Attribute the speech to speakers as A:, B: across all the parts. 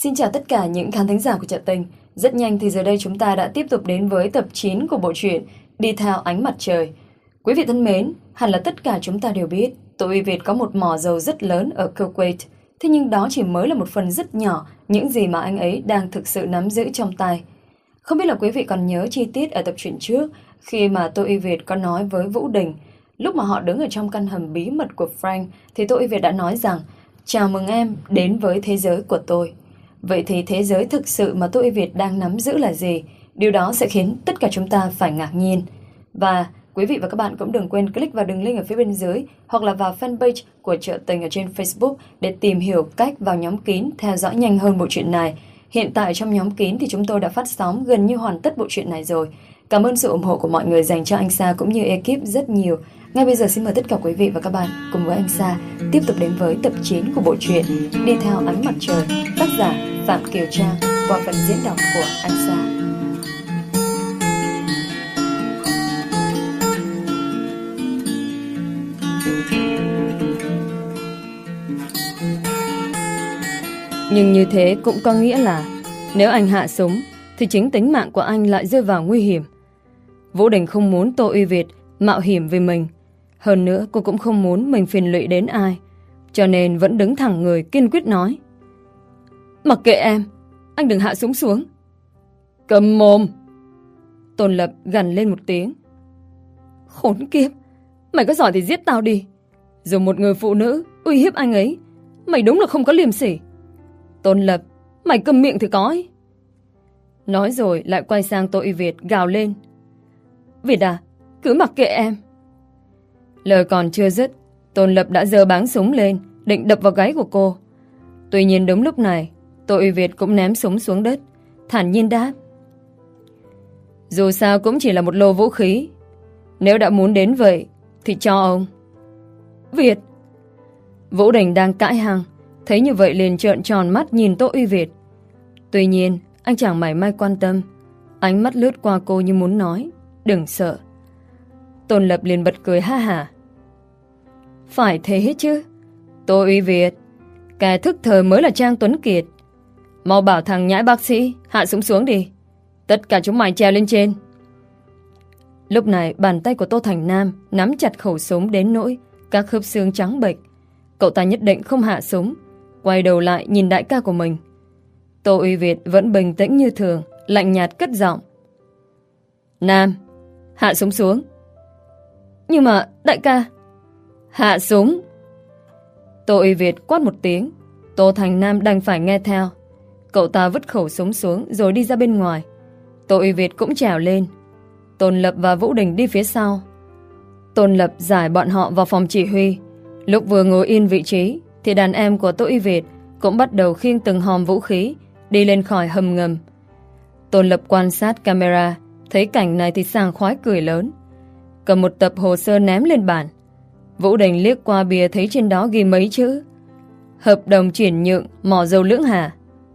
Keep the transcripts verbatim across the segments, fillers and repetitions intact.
A: Xin chào tất cả những khán thính giả của Chợ Tình. Rất nhanh thì giờ đây chúng ta đã tiếp tục đến với tập chín của bộ truyện Đi Theo Ánh Mặt Trời. Quý vị thân mến, hẳn là tất cả chúng ta đều biết Tô Uy Việt có một mỏ dầu rất lớn ở Kuwait. Thế nhưng đó chỉ mới là một phần rất nhỏ những gì mà anh ấy đang thực sự nắm giữ trong tay. Không biết là quý vị còn nhớ chi tiết ở tập truyện trước khi mà Tô Uy Việt có nói với Vũ Đình. Lúc mà họ đứng ở trong căn hầm bí mật của Frank thì Tô Uy Việt đã nói rằng: chào mừng em đến với thế giới của tôi. Vậy thì thế giới thực sự mà Tô Uy Việt đang nắm giữ là gì? Điều đó sẽ khiến tất cả chúng ta phải ngạc nhiên. Và quý vị và các bạn cũng đừng quên click vào đường link ở phía bên dưới hoặc là vào fanpage của Chợ Tình ở trên Facebook để tìm hiểu cách vào nhóm kín theo dõi nhanh hơn bộ truyện này. Hiện tại trong nhóm kín thì chúng tôi đã phát sóng gần như hoàn tất bộ truyện này rồi. Cảm ơn sự ủng hộ của mọi người dành cho anh Sa cũng như ekip rất nhiều. Ngay bây giờ xin mời tất cả quý vị và các bạn cùng với anh Sa tiếp tục đến với tập chín của bộ truyện Đi Theo Ánh Mặt Trời, tác giả Phạm Kiều Trang, qua phần diễn đọc của anh Sa. Nhưng như thế cũng có nghĩa là nếu anh hạ súng thì chính tính mạng của anh lại rơi vào nguy hiểm. Vũ Đình không muốn Tô Uy Việt mạo hiểm vì mình. Hơn nữa cô cũng không muốn mình phiền lụy đến ai, cho nên vẫn đứng thẳng người kiên quyết nói: mặc kệ em, anh đừng hạ súng xuống. Cầm mồm! Tôn Lập gằn lên một tiếng. Khốn kiếp, mày có giỏi thì giết tao đi. Dùng một người phụ nữ uy hiếp anh ấy, mày đúng là không có liêm sỉ. Tôn Lập, mày câm miệng thì có ấy. Nói rồi lại quay sang Tô Uy Việt gào lên: Việt à, cứ mặc kệ em. Lời còn chưa dứt, Tôn Lập đã giơ báng súng lên định đập vào gáy của cô. Tuy nhiên đúng lúc này Tô Uy Việt cũng ném súng xuống đất, thản nhiên đáp: dù sao cũng chỉ là một lô vũ khí, nếu đã muốn đến vậy thì cho ông. Việt! Vũ Đình đang cãi hăng, thấy như vậy liền trợn tròn mắt nhìn Tô Uy Việt. Tuy nhiên anh chẳng mảy may quan tâm, ánh mắt lướt qua cô như muốn nói: đừng sợ. Tôn Lập liền bật cười ha hả: phải thế chứ, Tô Uy Việt, kẻ thức thời mới là Trang Tuấn Kiệt. Mau bảo thằng nhãi bác sĩ hạ súng xuống đi, tất cả chúng mày trèo lên trên. Lúc này bàn tay của Tô Thành Nam nắm chặt khẩu súng đến nỗi các khớp xương trắng bệch. Cậu ta nhất định không hạ súng, quay đầu lại nhìn đại ca của mình. Tô Uy Việt vẫn bình tĩnh như thường, lạnh nhạt cất giọng: Nam, hạ súng xuống. Nhưng mà đại ca... Hạ súng! Tô Uy Việt quát một tiếng. Tô Thành Nam đành phải nghe theo. Cậu ta vứt khẩu súng xuống rồi đi ra bên ngoài. Tô Uy Việt cũng trèo lên. Tôn Lập và Vũ Đình đi phía sau. Tôn Lập giải bọn họ vào phòng chỉ huy. Lúc vừa ngồi yên vị trí thì đàn em của Tô Uy Việt cũng bắt đầu khiêng từng hòm vũ khí đi lên khỏi hầm ngầm. Tôn Lập quan sát camera, thấy cảnh này thì sảng khoái cười lớn, cầm một tập hồ sơ ném lên bàn. Vũ Đình liếc qua bìa thấy trên đó ghi mấy chữ: hợp đồng chuyển nhượng mỏ dầu Lưỡng Hà.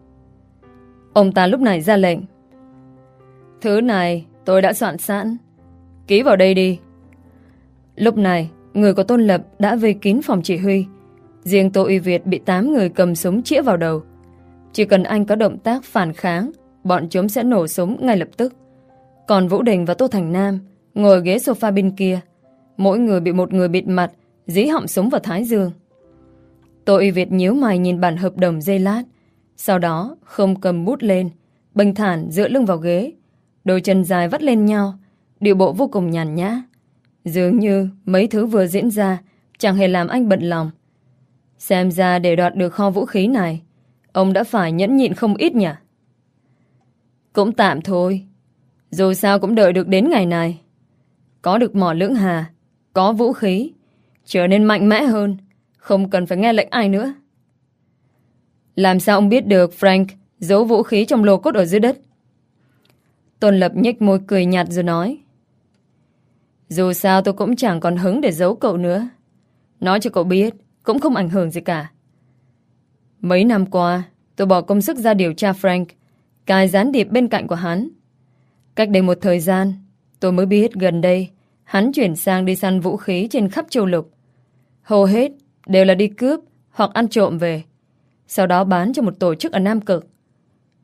A: Ông ta lúc này ra lệnh: thứ này tôi đã soạn sẵn, ký vào đây đi. Lúc này người của Tôn Lập đã vây kín phòng chỉ huy. Riêng Tô Uy Việt bị tám người cầm súng chĩa vào đầu. Chỉ cần anh có động tác phản kháng, bọn chúng sẽ nổ súng ngay lập tức. Còn Vũ Đình và Tô Thành Nam ngồi ghế sofa bên kia, mỗi người bị một người bịt mặt dí họng súng vào thái dương. Tô Uy Việt nhíu mày nhìn bản hợp đồng giây lát, sau đó không cầm bút lên, bình thản dựa lưng vào ghế, đôi chân dài vắt lên nhau, điệu bộ vô cùng nhàn nhã. Dường như mấy thứ vừa diễn ra chẳng hề làm anh bận lòng. Xem ra để đoạt được kho vũ khí này, ông đã phải nhẫn nhịn không ít nhỉ? Cũng tạm thôi, dù sao cũng đợi được đến ngày này. Có được mỏ Lưỡng Hà, có vũ khí, trở nên mạnh mẽ hơn, không cần phải nghe lệnh ai nữa. Làm sao ông biết được Frank giấu vũ khí trong lô cốt ở dưới đất? Tôn Lập nhếch môi cười nhạt rồi nói: dù sao tôi cũng chẳng còn hứng để giấu cậu nữa. Nói cho cậu biết cũng không ảnh hưởng gì cả. Mấy năm qua tôi bỏ công sức ra điều tra Frank, cài gián điệp bên cạnh của hắn. Cách đây một thời gian tôi mới biết gần đây hắn chuyển sang đi săn vũ khí trên khắp châu lục. Hầu hết đều là đi cướp hoặc ăn trộm về, sau đó bán cho một tổ chức ở Nam Cực.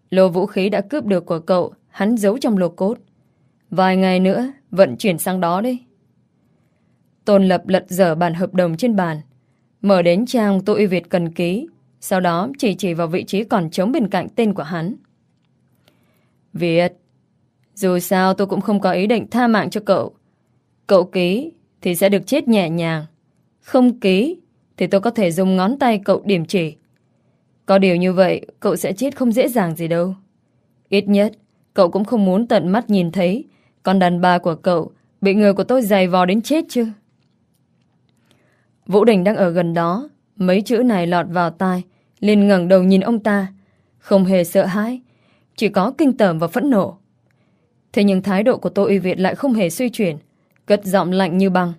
A: Lô vũ khí đã cướp được của cậu, hắn giấu trong lô cốt. Vài ngày nữa, vận chuyển sang đó đi. Tôn Lập lật dở bản hợp đồng trên bàn, mở đến trang Tô Uy Việt cần ký, sau đó chỉ chỉ vào vị trí còn trống bên cạnh tên của hắn. Việt, dù sao tôi cũng không có ý định tha mạng cho cậu. Cậu ký thì sẽ được chết nhẹ nhàng. Không ký thì tôi có thể dùng ngón tay cậu điểm chỉ. Có điều như vậy cậu sẽ chết không dễ dàng gì đâu. Ít nhất cậu cũng không muốn tận mắt nhìn thấy con đàn bà của cậu bị người của tôi giày vò đến chết chứ. Vũ Đình đang ở gần đó, mấy chữ này lọt vào tai, liền ngẩng đầu nhìn ông ta, không hề sợ hãi, chỉ có kinh tởm và phẫn nộ. Thế nhưng thái độ của Tô Uy Việt lại không hề suy chuyển, cất giọng lạnh như băng.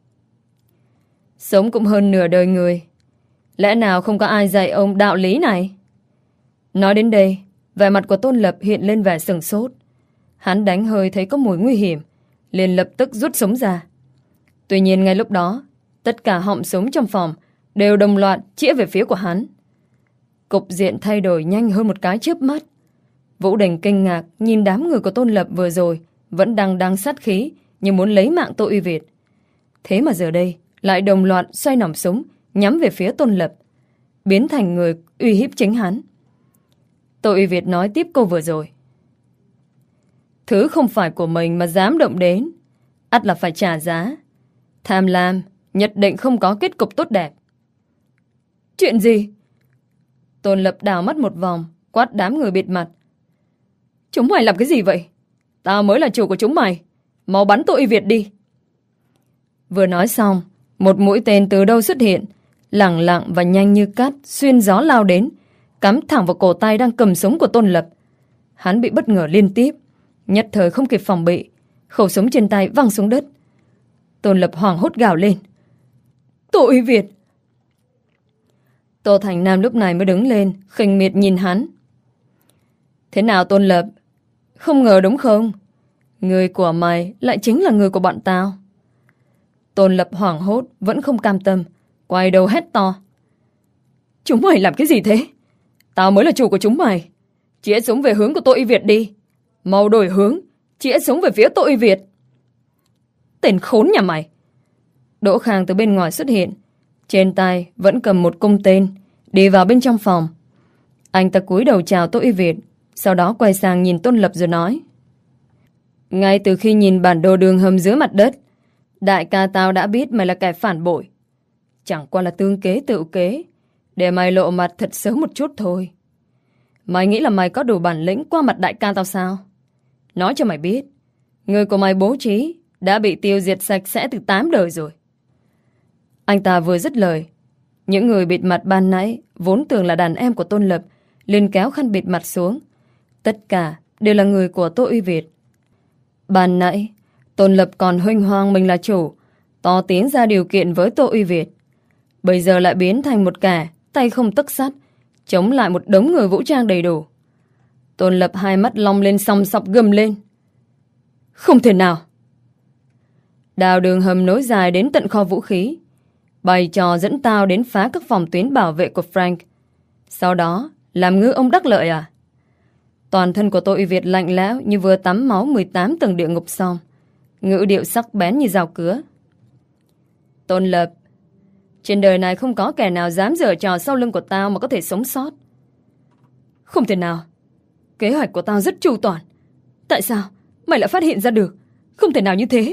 A: Sống cũng hơn nửa đời người, lẽ nào không có ai dạy ông đạo lý này? Nói đến đây, vẻ mặt của Tôn Lập hiện lên vẻ sửng sốt. Hắn đánh hơi thấy có mùi nguy hiểm, liền lập tức rút súng ra. Tuy nhiên ngay lúc đó, tất cả họng súng trong phòng đều đồng loạt chĩa về phía của hắn. Cục diện thay đổi nhanh hơn một cái chớp mắt. Vũ Đình kinh ngạc nhìn đám người của Tôn Lập vừa rồi vẫn đang đang sát khí như muốn lấy mạng Tô Uy Việt. Thế mà giờ đây lại đồng loạt xoay nòng súng nhắm về phía Tôn Lập, biến thành người uy hiếp chính hắn. Tô Uy Việt nói tiếp câu vừa rồi. Thứ không phải của mình mà dám động đến, ắt là phải trả giá. Tham lam nhất định không có kết cục tốt đẹp. Chuyện gì? Tôn Lập đảo mắt một vòng, quát đám người bịt mặt. Chúng mày làm cái gì vậy? Tao mới là chủ của chúng mày. Mau bắn Tô Uy Việt đi. Vừa nói xong, một mũi tên từ đâu xuất hiện, lẳng lặng và nhanh như cát xuyên gió lao đến, cắm thẳng vào cổ tay đang cầm súng của Tôn Lập. Hắn bị bất ngờ liên tiếp, nhất thời không kịp phòng bị, khẩu súng trên tay văng xuống đất. Tôn Lập hoảng hốt gào lên. Tô Uy Việt! Tô Thành Nam lúc này mới đứng lên, khinh miệt nhìn hắn. Thế nào Tôn Lập? Không ngờ đúng không? Người của mày lại chính là người của bọn tao. Tôn Lập hoảng hốt, vẫn không cam tâm, quay đầu hét to. Chúng mày làm cái gì thế? Tao mới là chủ của chúng mày. Chĩa súng về hướng của Tô Uy Việt đi. Mau đổi hướng, chĩa súng về phía Tô Uy Việt. Tên khốn nhà mày! Đỗ Khang từ bên ngoài xuất hiện, trên tay vẫn cầm một cung tên, đi vào bên trong phòng. Anh ta cúi đầu chào Tô Uy Việt, sau đó quay sang nhìn Tôn Lập rồi nói. Ngay từ khi nhìn bản đồ đường hầm dưới mặt đất, đại ca tao đã biết mày là kẻ phản bội. Chẳng qua là tương kế tự kế, để mày lộ mặt thật sớm một chút thôi. Mày nghĩ là mày có đủ bản lĩnh qua mặt đại ca tao sao? Nói cho mày biết, người của mày bố trí đã bị tiêu diệt sạch sẽ từ tám đời rồi. Anh ta vừa dứt lời, những người bịt mặt ban nãy vốn tưởng là đàn em của Tôn Lập liền kéo khăn bịt mặt xuống. Tất cả đều là người của Tô Uy Việt. Ban nãy Tôn Lập còn huênh hoang mình là chủ, to tiếng ra điều kiện với Tô Uy Việt. Bây giờ lại biến thành một kẻ tay không tấc sắt, chống lại một đống người vũ trang đầy đủ. Tôn Lập hai mắt long lên song sọc gầm lên. Không thể nào! Đào đường hầm nối dài đến tận kho vũ khí, bày trò dẫn tao đến phá các phòng tuyến bảo vệ của Frank. Sau đó làm ngư ông đắc lợi à? Toàn thân của Tô Uy Việt lạnh lẽo như vừa tắm máu mười tám tầng địa ngục xong, ngữ điệu sắc bén như rào cứa. Tôn Lập, trên đời này không có kẻ nào dám giở trò sau lưng của tao mà có thể sống sót. Không thể nào. Kế hoạch của tao rất chu toàn. Tại sao mày lại phát hiện ra được? Không thể nào như thế.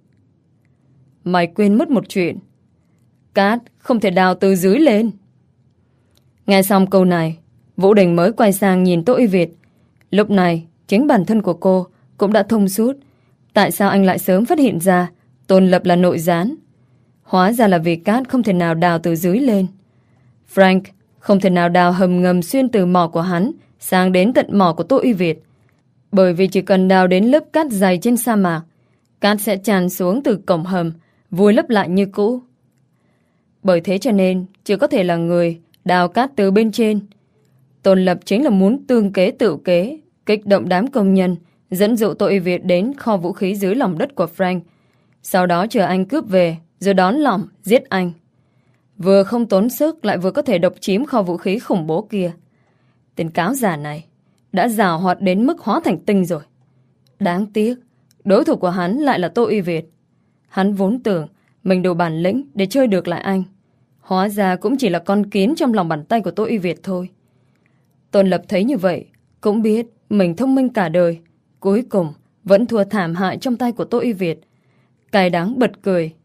A: Mày quên mất một chuyện. Cát không thể đào từ dưới lên. Nghe xong câu này, Vũ Đình mới quay sang nhìn Tô Uy Việt. Lúc này chính bản thân của cô cũng đã thông suốt. Tại sao anh lại sớm phát hiện ra Tôn Lập là nội gián? Hóa ra là vì cát không thể nào đào từ dưới lên. Frank không thể nào đào hầm ngầm xuyên từ mỏ của hắn sang đến tận mỏ của Tô Uy Việt. Bởi vì chỉ cần đào đến lớp cát dày trên sa mạc, cát sẽ tràn xuống từ cổng hầm, vùi lấp lại như cũ. Bởi thế cho nên chỉ có thể là người đào cát từ bên trên. Tôn Lập chính là muốn tương kế tự kế, kích động đám công nhân, dẫn dụ Tô Uy Việt đến kho vũ khí dưới lòng đất của Frank. Sau đó chờ anh cướp về, rồi đón lòng, giết anh. Vừa không tốn sức lại vừa có thể độc chiếm kho vũ khí khủng bố kia. Tên cáo giả này đã giàu hoạt đến mức hóa thành tinh rồi. Đáng tiếc, đối thủ của hắn lại là Tô Uy Việt. Hắn vốn tưởng mình đủ bản lĩnh để chơi được lại anh. Hóa ra cũng chỉ là con kiến trong lòng bàn tay của Tô Uy Việt thôi. Tôn Lập thấy như vậy, cũng biết mình thông minh cả đời, cuối cùng vẫn thua thảm hại trong tay của Tô Uy Việt. Cay đắng bật cười.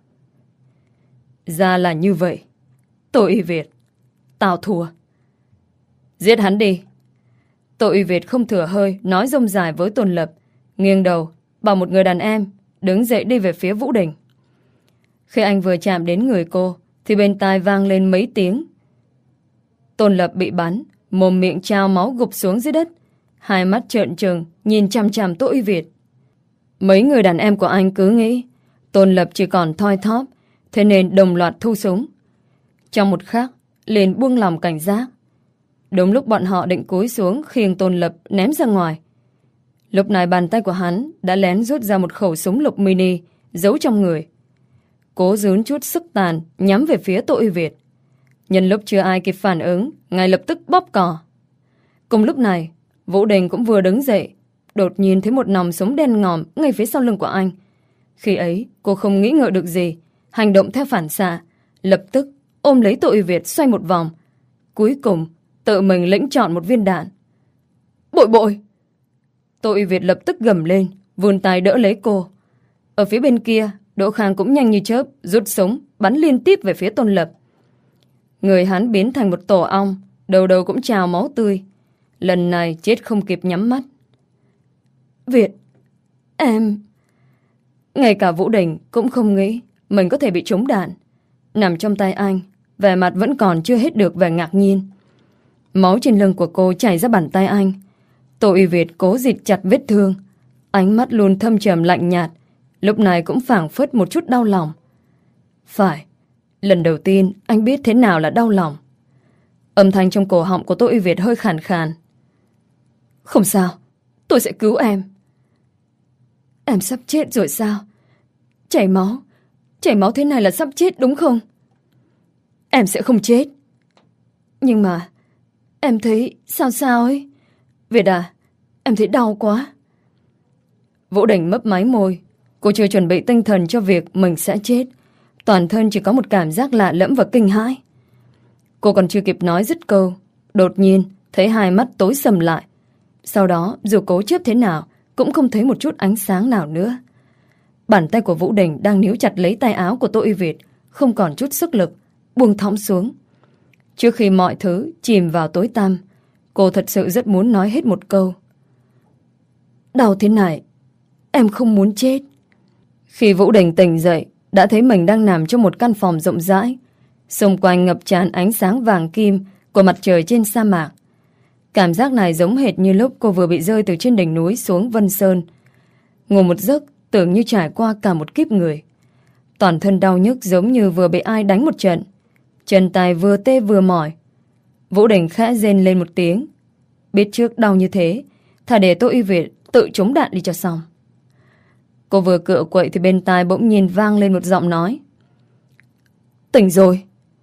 A: Ra là như vậy. Tô Uy Việt, tao thua. Giết hắn đi. Tô Uy Việt không thừa hơi nói rông dài với Tôn Lập, nghiêng đầu bảo một người đàn em đứng dậy đi về phía Vũ Đình. Khi anh vừa chạm đến người cô thì bên tai vang lên mấy tiếng. Tôn Lập bị bắn, mồm miệng trao máu gục xuống dưới đất, hai mắt trợn trừng nhìn chằm chằm Tô Uy Việt. Mấy người đàn em của anh cứ nghĩ Tôn Lập chỉ còn thoi thóp, thế nên đồng loạt thu súng. Trong một khắc liền buông lòng cảnh giác. Đúng lúc bọn họ định cúi xuống khiêng Tôn Lập ném ra ngoài, lúc này bàn tay của hắn đã lén rút ra một khẩu súng lục mini giấu trong người, cố dướn chút sức tàn nhắm về phía Tô Uy Việt. Nhân lúc chưa ai kịp phản ứng, ngay lập tức bóp cò. Cùng lúc này, Vũ Đình cũng vừa đứng dậy, đột nhiên thấy một nòng súng đen ngòm ngay phía sau lưng của anh. Khi ấy, cô không nghĩ ngợi được gì, hành động theo phản xạ, lập tức ôm lấy Tô Uy Việt xoay một vòng, cuối cùng tự mình lĩnh chọn một viên đạn. Bội bội! Tô Uy Việt lập tức gầm lên, vươn tay đỡ lấy cô. Ở phía bên kia, Đỗ Khang cũng nhanh như chớp rút súng bắn liên tiếp về phía Tôn Lập. Người hắn biến thành một tổ ong, đầu đầu cũng trào máu tươi. Lần này chết không kịp nhắm mắt. Việt, em... Ngay cả Vũ Đình cũng không nghĩ mình có thể bị trúng đạn. Nằm trong tay anh, vẻ mặt vẫn còn chưa hết được vẻ ngạc nhiên. Máu trên lưng của cô chảy ra bàn tay anh. Tô Uy Việt cố dịt chặt vết thương, ánh mắt luôn thâm trầm lạnh nhạt, lúc này cũng phảng phất một chút đau lòng. Phải, lần đầu tiên anh biết thế nào là đau lòng. Âm thanh trong cổ họng của Tô Uy Việt hơi khàn khàn. Không sao, tôi sẽ cứu em. Em sắp chết rồi sao? Chảy máu, chảy máu thế này là sắp chết đúng không? Em sẽ không chết. Nhưng mà em thấy sao sao ấy. Việt à, em thấy đau quá. Vũ Đình mấp máy môi. Cô chưa chuẩn bị tinh thần cho việc mình sẽ chết. Toàn thân chỉ có một cảm giác lạ lẫm và kinh hãi. Cô còn chưa kịp nói dứt câu, đột nhiên thấy hai mắt tối sầm lại. Sau đó dù cố chấp thế nào cũng không thấy một chút ánh sáng nào nữa. Bàn tay của Vũ Đình đang níu chặt lấy tay áo của Tô Uy Việt, không còn chút sức lực, buông thõng xuống. Trước khi mọi thứ chìm vào tối tăm, cô thật sự rất muốn nói hết một câu. Đau thế này, em không muốn chết. Khi Vũ Đình tỉnh dậy, đã thấy mình đang nằm trong một căn phòng rộng rãi. Xung quanh ngập tràn ánh sáng vàng kim của mặt trời trên sa mạc. Cảm giác này giống hệt như lúc cô vừa bị rơi từ trên đỉnh núi xuống Vân Sơn. Ngủ một giấc tưởng như trải qua cả một kiếp người. Toàn thân đau nhức giống như vừa bị ai đánh một trận. Chân tay vừa tê vừa mỏi. Vũ Đình khẽ rên lên một tiếng. Biết trước đau như thế, thà để Tô Uy Việt tự trúng đạn đi cho xong. Cô vừa cựa quậy thì bên tai bỗng nhiên vang lên một giọng nói. Tỉnh rồi.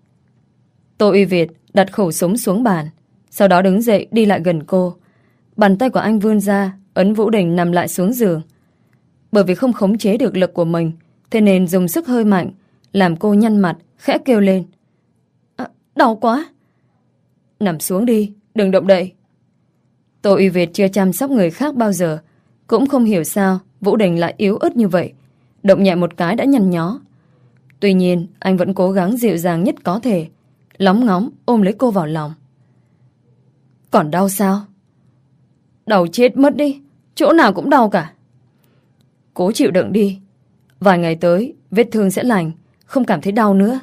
A: Tô Uy Việt đặt khẩu súng xuống bàn, sau đó đứng dậy đi lại gần cô. Bàn tay của anh vươn ra, ấn Vũ Đình nằm lại xuống giường. Bởi vì không khống chế được lực của mình, thế nên dùng sức hơi mạnh, làm cô nhăn mặt, khẽ kêu lên. À, đau quá. Nằm xuống đi, đừng động đậy. Tô Uy Việt chưa chăm sóc người khác bao giờ, cũng không hiểu sao Vũ Đình lại yếu ớt như vậy. Động nhẹ một cái đã nhăn nhó. Tuy nhiên anh vẫn cố gắng dịu dàng nhất có thể, lóng ngóng ôm lấy cô vào lòng. Còn đau sao? Đau chết mất đi, chỗ nào cũng đau cả. Cố chịu đựng đi, vài ngày tới vết thương sẽ lành, không cảm thấy đau nữa.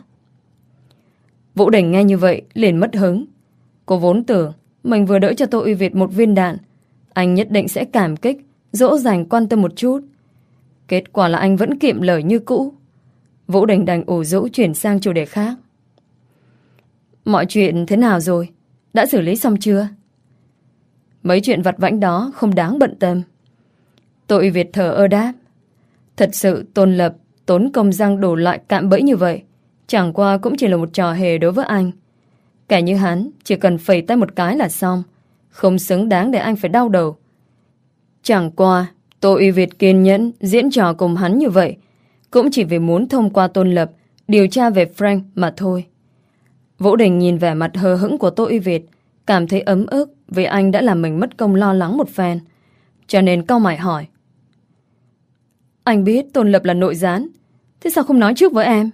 A: Vũ Đình nghe như vậy liền mất hứng. Cô vốn tưởng mình vừa đỡ cho Tô Uy Việt một viên đạn, anh nhất định sẽ cảm kích, dỗ dành quan tâm một chút. Kết quả là anh vẫn kiệm lời như cũ. Vũ Đình đành ủ rũ chuyển sang chủ đề khác. Mọi chuyện thế nào rồi? Đã xử lý xong chưa? Mấy chuyện vặt vãnh đó không đáng bận tâm. Tô Uy Việt thở ơ đáp. Thật sự Tôn Lập tốn công răng đổ lại cạm bẫy như vậy, chẳng qua cũng chỉ là một trò hề đối với anh. Kẻ như hắn chỉ cần phẩy tay một cái là xong, Không xứng đáng để anh phải đau đầu. Chẳng qua Tô Uy Việt kiên nhẫn diễn trò cùng hắn như vậy cũng chỉ vì muốn thông qua Tôn Lập điều tra về Frank mà thôi. Vũ Đình nhìn vẻ mặt hờ hững của Tô Uy Việt, cảm thấy ấm ức vì anh đã làm mình mất công lo lắng một phen, cho nên cau mày hỏi: Anh biết Tôn Lập là nội gián, thế sao không nói trước với em?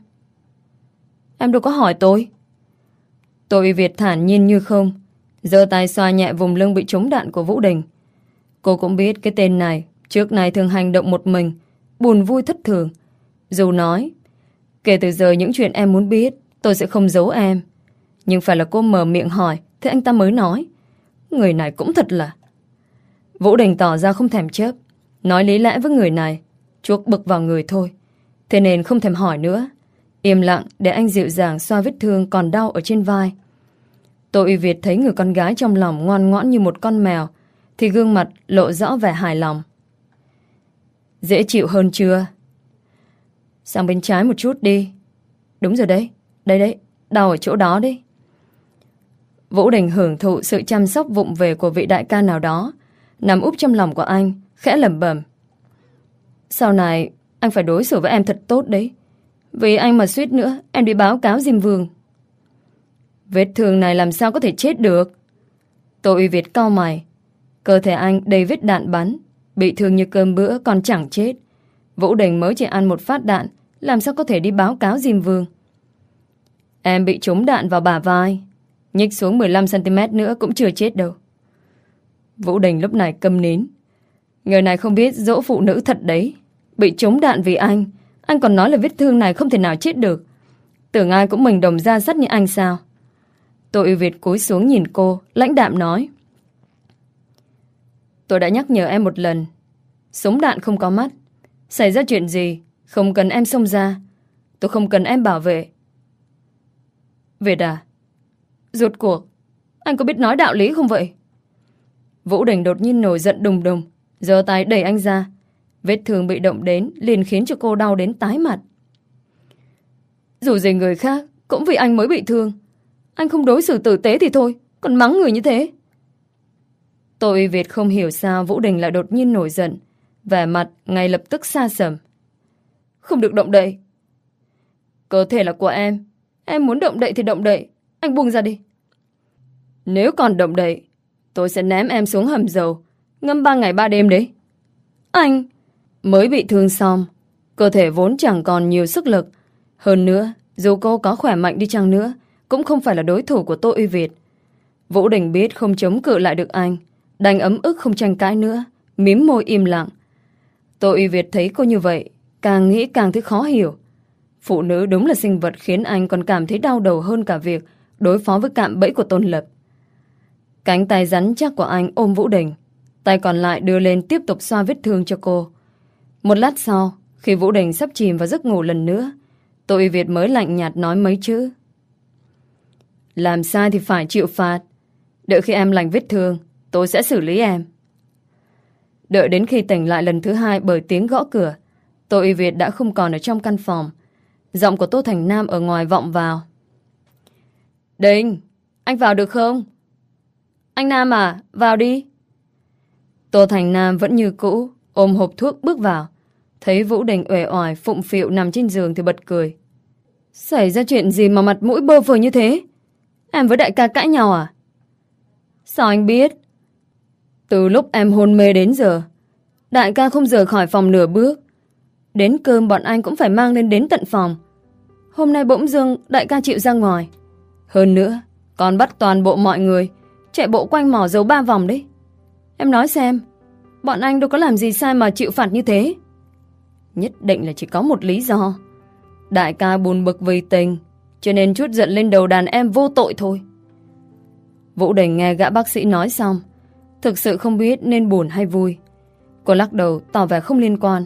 A: Em đâu có hỏi tôi. Tô Uy Việt thản nhiên như không, giơ tay xoa nhẹ vùng lưng bị trúng đạn của Vũ Đình. Cô cũng biết cái tên này trước này thường hành động một mình, buồn vui thất thường. Dù nói kể từ giờ những chuyện em muốn biết tôi sẽ không giấu em, nhưng phải là cô mở miệng hỏi thì anh ta mới nói. Người này cũng thật là... Vũ Đình tỏ ra không thèm chớp, nói lý lẽ với người này chuốc bực vào người thôi, thế nên không thèm hỏi nữa, im lặng để anh dịu dàng xoa vết thương còn đau ở trên vai. Tô Uy Việt thấy người con gái trong lòng ngoan ngoãn như một con mèo thì gương mặt lộ rõ vẻ hài lòng. Dễ chịu hơn chưa? Sang bên trái một chút đi. Đúng rồi đấy, đây đấy, đau ở chỗ đó đi. Vũ Đình hưởng thụ sự chăm sóc vụng về của vị đại ca nào đó, nằm úp trong lòng của anh, khẽ lẩm bẩm: Sau này anh phải đối xử với em thật tốt đấy, vì anh mà suýt nữa em đi báo cáo Diêm Vương. Vết thương này làm sao có thể chết được? Tô Uy Việt cau mày. Cơ thể anh đầy vết đạn bắn, bị thương như cơm bữa còn chẳng chết. Vũ Đình mới chỉ ăn một phát đạn, làm sao có thể đi báo cáo Diêm Vương? Em bị trúng đạn vào bả vai, nhích xuống mười lăm xăng ti mét nữa cũng chưa chết đâu. Vũ Đình lúc này câm nín. Người này không biết dỗ phụ nữ thật đấy. Bị trúng đạn vì anh, anh còn nói là vết thương này không thể nào chết được. Tưởng ai cũng mình đồng da sắt như anh sao? Tô Uy Việt cúi xuống nhìn cô, lãnh đạm nói: Tôi đã nhắc nhở em một lần, súng đạn không có mắt. Xảy ra chuyện gì không cần em xông ra, tôi không cần em bảo vệ. Việt à, rốt cuộc anh có biết nói đạo lý không vậy? Vũ Đình đột nhiên nổi giận đùng đùng, giơ tay đẩy anh ra. Vết thương bị động đến liền khiến cho cô đau đến tái mặt. Dù gì người khác cũng vì anh mới bị thương, anh không đối xử tử tế thì thôi, còn mắng người như thế. Tô Uy Việt không hiểu sao Vũ Đình lại đột nhiên nổi giận, vẻ mặt ngay lập tức xa sầm. Không được động đậy. Cơ thể là của em, em muốn động đậy thì động đậy, anh buông ra đi. Nếu còn động đậy, tôi sẽ ném em xuống hầm dầu, ngâm ba ngày ba đêm đấy. Anh mới bị thương xong, cơ thể vốn chẳng còn nhiều sức lực. Hơn nữa, dù cô có khỏe mạnh đi chăng nữa, cũng không phải là đối thủ của Tô Uy Việt. Vũ Đình biết không chống cự lại được anh, đành ấm ức không tranh cãi nữa, mím môi im lặng. Tô Uy Việt thấy cô như vậy, càng nghĩ càng thấy khó hiểu. Phụ nữ đúng là sinh vật khiến anh còn cảm thấy đau đầu hơn cả việc đối phó với cạm bẫy của Tôn Lập. Cánh tay rắn chắc của anh ôm Vũ Đình, tay còn lại đưa lên tiếp tục xoa vết thương cho cô. Một lát sau, khi Vũ Đình sắp chìm vào giấc ngủ lần nữa, Tô Uy Việt mới lạnh nhạt nói mấy chữ: Làm sai thì phải chịu phạt. Đợi khi em lành vết thương, tôi sẽ xử lý em. Đợi đến khi tỉnh lại lần thứ hai bởi tiếng gõ cửa, Tô Uy Việt đã không còn ở trong căn phòng. Giọng của Tô Thành Nam ở ngoài vọng vào: Đình, anh vào được không? Anh Nam à, vào đi. Tô Thành Nam vẫn như cũ, ôm hộp thuốc bước vào. Thấy Vũ Đình uể oải phụng phịu nằm trên giường thì bật cười. Xảy ra chuyện gì mà mặt mũi bơ phờ như thế? Em với đại ca cãi nhau à? Sao anh biết? Từ lúc em hôn mê đến giờ, đại ca không rời khỏi phòng nửa bước. Đến cơm bọn anh cũng phải mang lên đến tận phòng. Hôm nay bỗng dưng đại ca chịu ra ngoài. Hơn nữa, còn bắt toàn bộ mọi người chạy bộ quanh mỏ dấu ba vòng đấy. Em nói xem, bọn anh đâu có làm gì sai mà chịu phạt như thế. Nhất định là chỉ có một lý do. Đại ca buồn bực vì tình, cho nên chút giận lên đầu đàn em vô tội thôi. Vũ Đình nghe gã bác sĩ nói xong, thực sự không biết nên buồn hay vui. Cô lắc đầu tỏ vẻ không liên quan.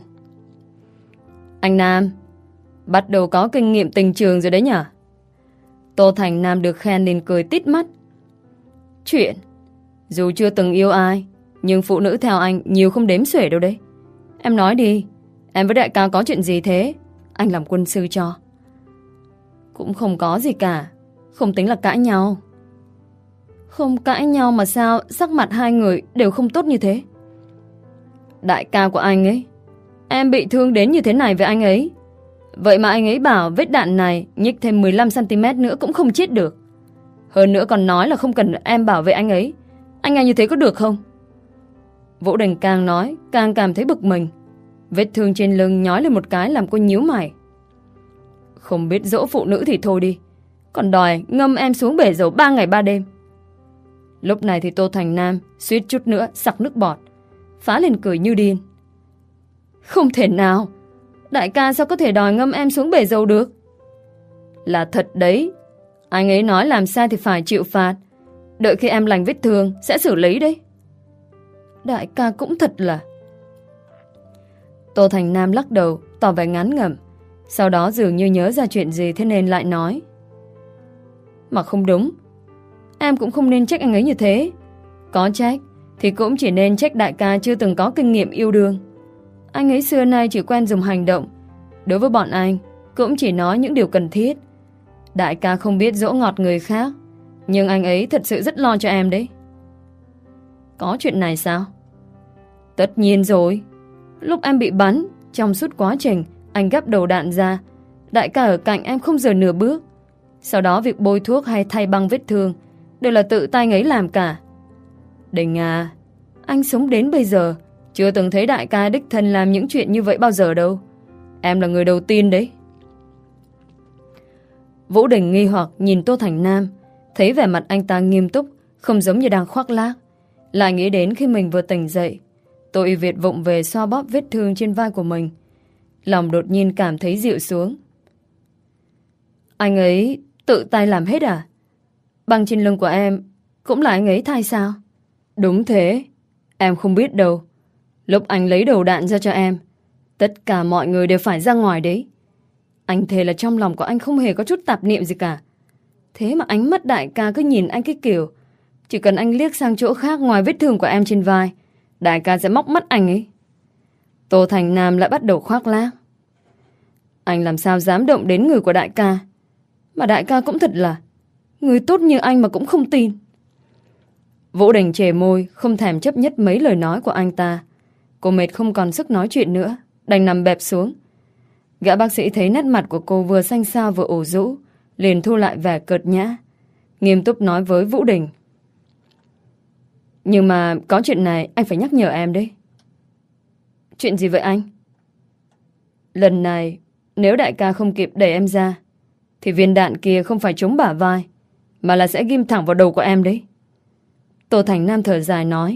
A: Anh Nam, bắt đầu có kinh nghiệm tình trường rồi đấy nhỉ? Tô Thành Nam được khen nên cười tít mắt. Chuyện, dù chưa từng yêu ai, nhưng phụ nữ theo anh nhiều không đếm xuể đâu đấy. Em nói đi, em với đại ca có chuyện gì thế? Anh làm quân sư cho. Cũng không có gì cả, không tính là cãi nhau. Không cãi nhau mà sao sắc mặt hai người đều không tốt như thế? Đại ca của anh ấy, em bị thương đến như thế này với anh ấy. Vậy mà anh ấy bảo vết đạn này nhích thêm mười lăm xăng ti mét nữa cũng không chết được. Hơn nữa còn nói là không cần em bảo vệ anh ấy. Anh nghe như thế có được không? Vũ Đình càng nói càng cảm thấy bực mình. Vết thương trên lưng nhói lên một cái làm cô nhíu mày. Không biết dỗ phụ nữ thì thôi đi, còn đòi ngâm em xuống bể dầu ba ngày ba đêm. Lúc này thì Tô Thành Nam suýt chút nữa sặc nước bọt, phá lên cười như điên. Không thể nào, đại ca sao có thể đòi ngâm em xuống bể dầu được? Là thật đấy, anh ấy nói làm sai thì phải chịu phạt. Đợi khi em lành vết thương sẽ xử lý đấy. Đại ca cũng thật là... Tô Thành Nam lắc đầu, tỏ vẻ ngán ngẩm. Sau đó dường như nhớ ra chuyện gì thế nên lại nói. Mà không đúng, em cũng không nên trách anh ấy như thế. Có trách thì cũng chỉ nên trách đại ca chưa từng có kinh nghiệm yêu đương. Anh ấy xưa nay chỉ quen dùng hành động. Đối với bọn anh cũng chỉ nói những điều cần thiết. Đại ca không biết dỗ ngọt người khác, nhưng anh ấy thật sự rất lo cho em đấy. Có chuyện này sao? Tất nhiên rồi. Lúc em bị bắn, trong suốt quá trình anh gắp đầu đạn ra, đại ca ở cạnh em không rời nửa bước. Sau đó việc bôi thuốc hay thay băng vết thương đều là tự tay anh ấy làm cả. Đình à, anh sống đến bây giờ chưa từng thấy đại ca đích thân làm những chuyện như vậy bao giờ đâu. Em là người đầu tiên đấy. Vũ Đình nghi hoặc nhìn Tô Thành Nam, thấy vẻ mặt anh ta nghiêm túc, không giống như đang khoác lác. Lại nghĩ đến khi mình vừa tỉnh dậy, Tô Y Việt vụng về xoa bóp vết thương trên vai của mình. Lòng đột nhiên cảm thấy dịu xuống. Anh ấy tự tay làm hết à? Băng trên lưng của em cũng là anh ấy thay sao? Đúng thế, em không biết đâu. Lúc anh lấy đầu đạn ra cho em, tất cả mọi người đều phải ra ngoài đấy. Anh thề là trong lòng của anh không hề có chút tạp niệm gì cả. Thế mà ánh mắt đại ca cứ nhìn anh cái kiểu chỉ cần anh liếc sang chỗ khác ngoài vết thương của em trên vai, đại ca sẽ móc mắt anh ấy. Tô Thành Nam lại bắt đầu khoác lác. Anh làm sao dám động đến người của đại ca? Mà đại ca cũng thật là người tốt như anh mà cũng không tin. Vũ Đình chề môi, không thèm chấp nhất mấy lời nói của anh ta. Cô mệt không còn sức nói chuyện nữa, đành nằm bẹp xuống. Gã bác sĩ thấy nét mặt của cô vừa xanh xao vừa ủ rũ, liền thu lại vẻ cợt nhã, nghiêm túc nói với Vũ Đình. Nhưng mà có chuyện này anh phải nhắc nhở em đấy. Chuyện gì vậy anh? Lần này nếu đại ca không kịp đẩy em ra thì viên đạn kia không phải trúng bả vai, mà là sẽ ghim thẳng vào đầu của em đấy. Tô Thành Nam thở dài nói.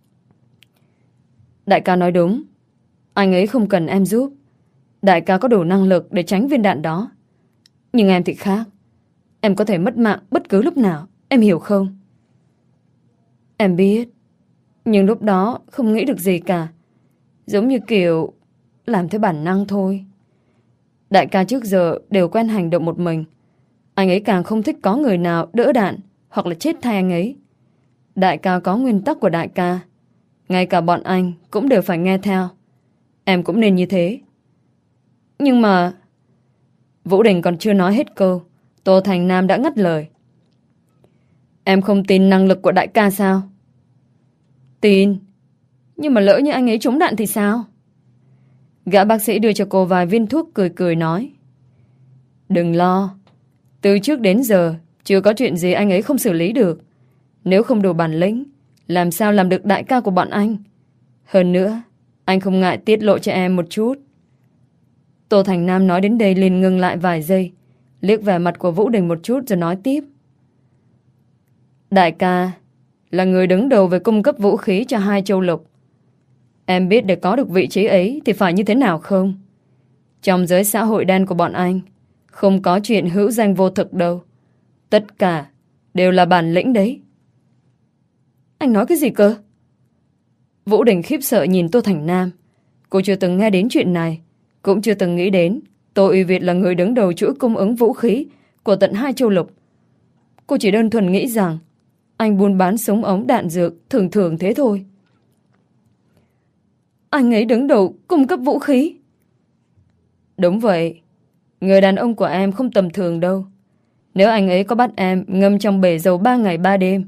A: Đại ca nói đúng, anh ấy không cần em giúp. Đại ca có đủ năng lực để tránh viên đạn đó. Nhưng em thì khác. Em có thể mất mạng bất cứ lúc nào, em hiểu không? Em biết, nhưng lúc đó không nghĩ được gì cả. Giống như kiểu làm theo bản năng thôi. Đại ca trước giờ đều quen hành động một mình. Anh ấy càng không thích có người nào đỡ đạn hoặc là chết thay anh ấy. Đại ca có nguyên tắc của đại ca. Ngay cả bọn anh cũng đều phải nghe theo. Em cũng nên như thế. Nhưng mà... Vũ Đình còn chưa nói hết câu, Tô Thành Nam đã ngắt lời. Em không tin năng lực của đại ca sao? Tin. Nhưng mà lỡ như anh ấy trúng đạn thì sao? Gã bác sĩ đưa cho cô vài viên thuốc, cười cười nói. Đừng lo. Từ trước đến giờ chưa có chuyện gì anh ấy không xử lý được. Nếu không đủ bản lĩnh, làm sao làm được đại ca của bọn anh? Hơn nữa, anh không ngại tiết lộ cho em một chút. Tô Thành Nam nói đến đây liền ngừng lại vài giây, liếc về mặt của Vũ Đình một chút rồi nói tiếp. Đại ca là người đứng đầu về cung cấp vũ khí cho hai châu lục. Em biết để có được vị trí ấy thì phải như thế nào không? Trong giới xã hội đen của bọn anh không có chuyện hữu danh vô thực đâu. Tất cả đều là bản lĩnh đấy. Anh nói cái gì cơ? Vũ Đình khiếp sợ nhìn Tô Thành Nam. Cô chưa từng nghe đến chuyện này, cũng chưa từng nghĩ đến Tô Uy Việt là người đứng đầu chuỗi cung ứng vũ khí của tận hai châu lục. Cô chỉ đơn thuần nghĩ rằng anh buôn bán súng ống đạn dược thường thường thế thôi. Anh ấy đứng đầu cung cấp vũ khí? Đúng vậy. Người đàn ông của em không tầm thường đâu. Nếu anh ấy có bắt em ngâm trong bể dầu ba ngày ba đêm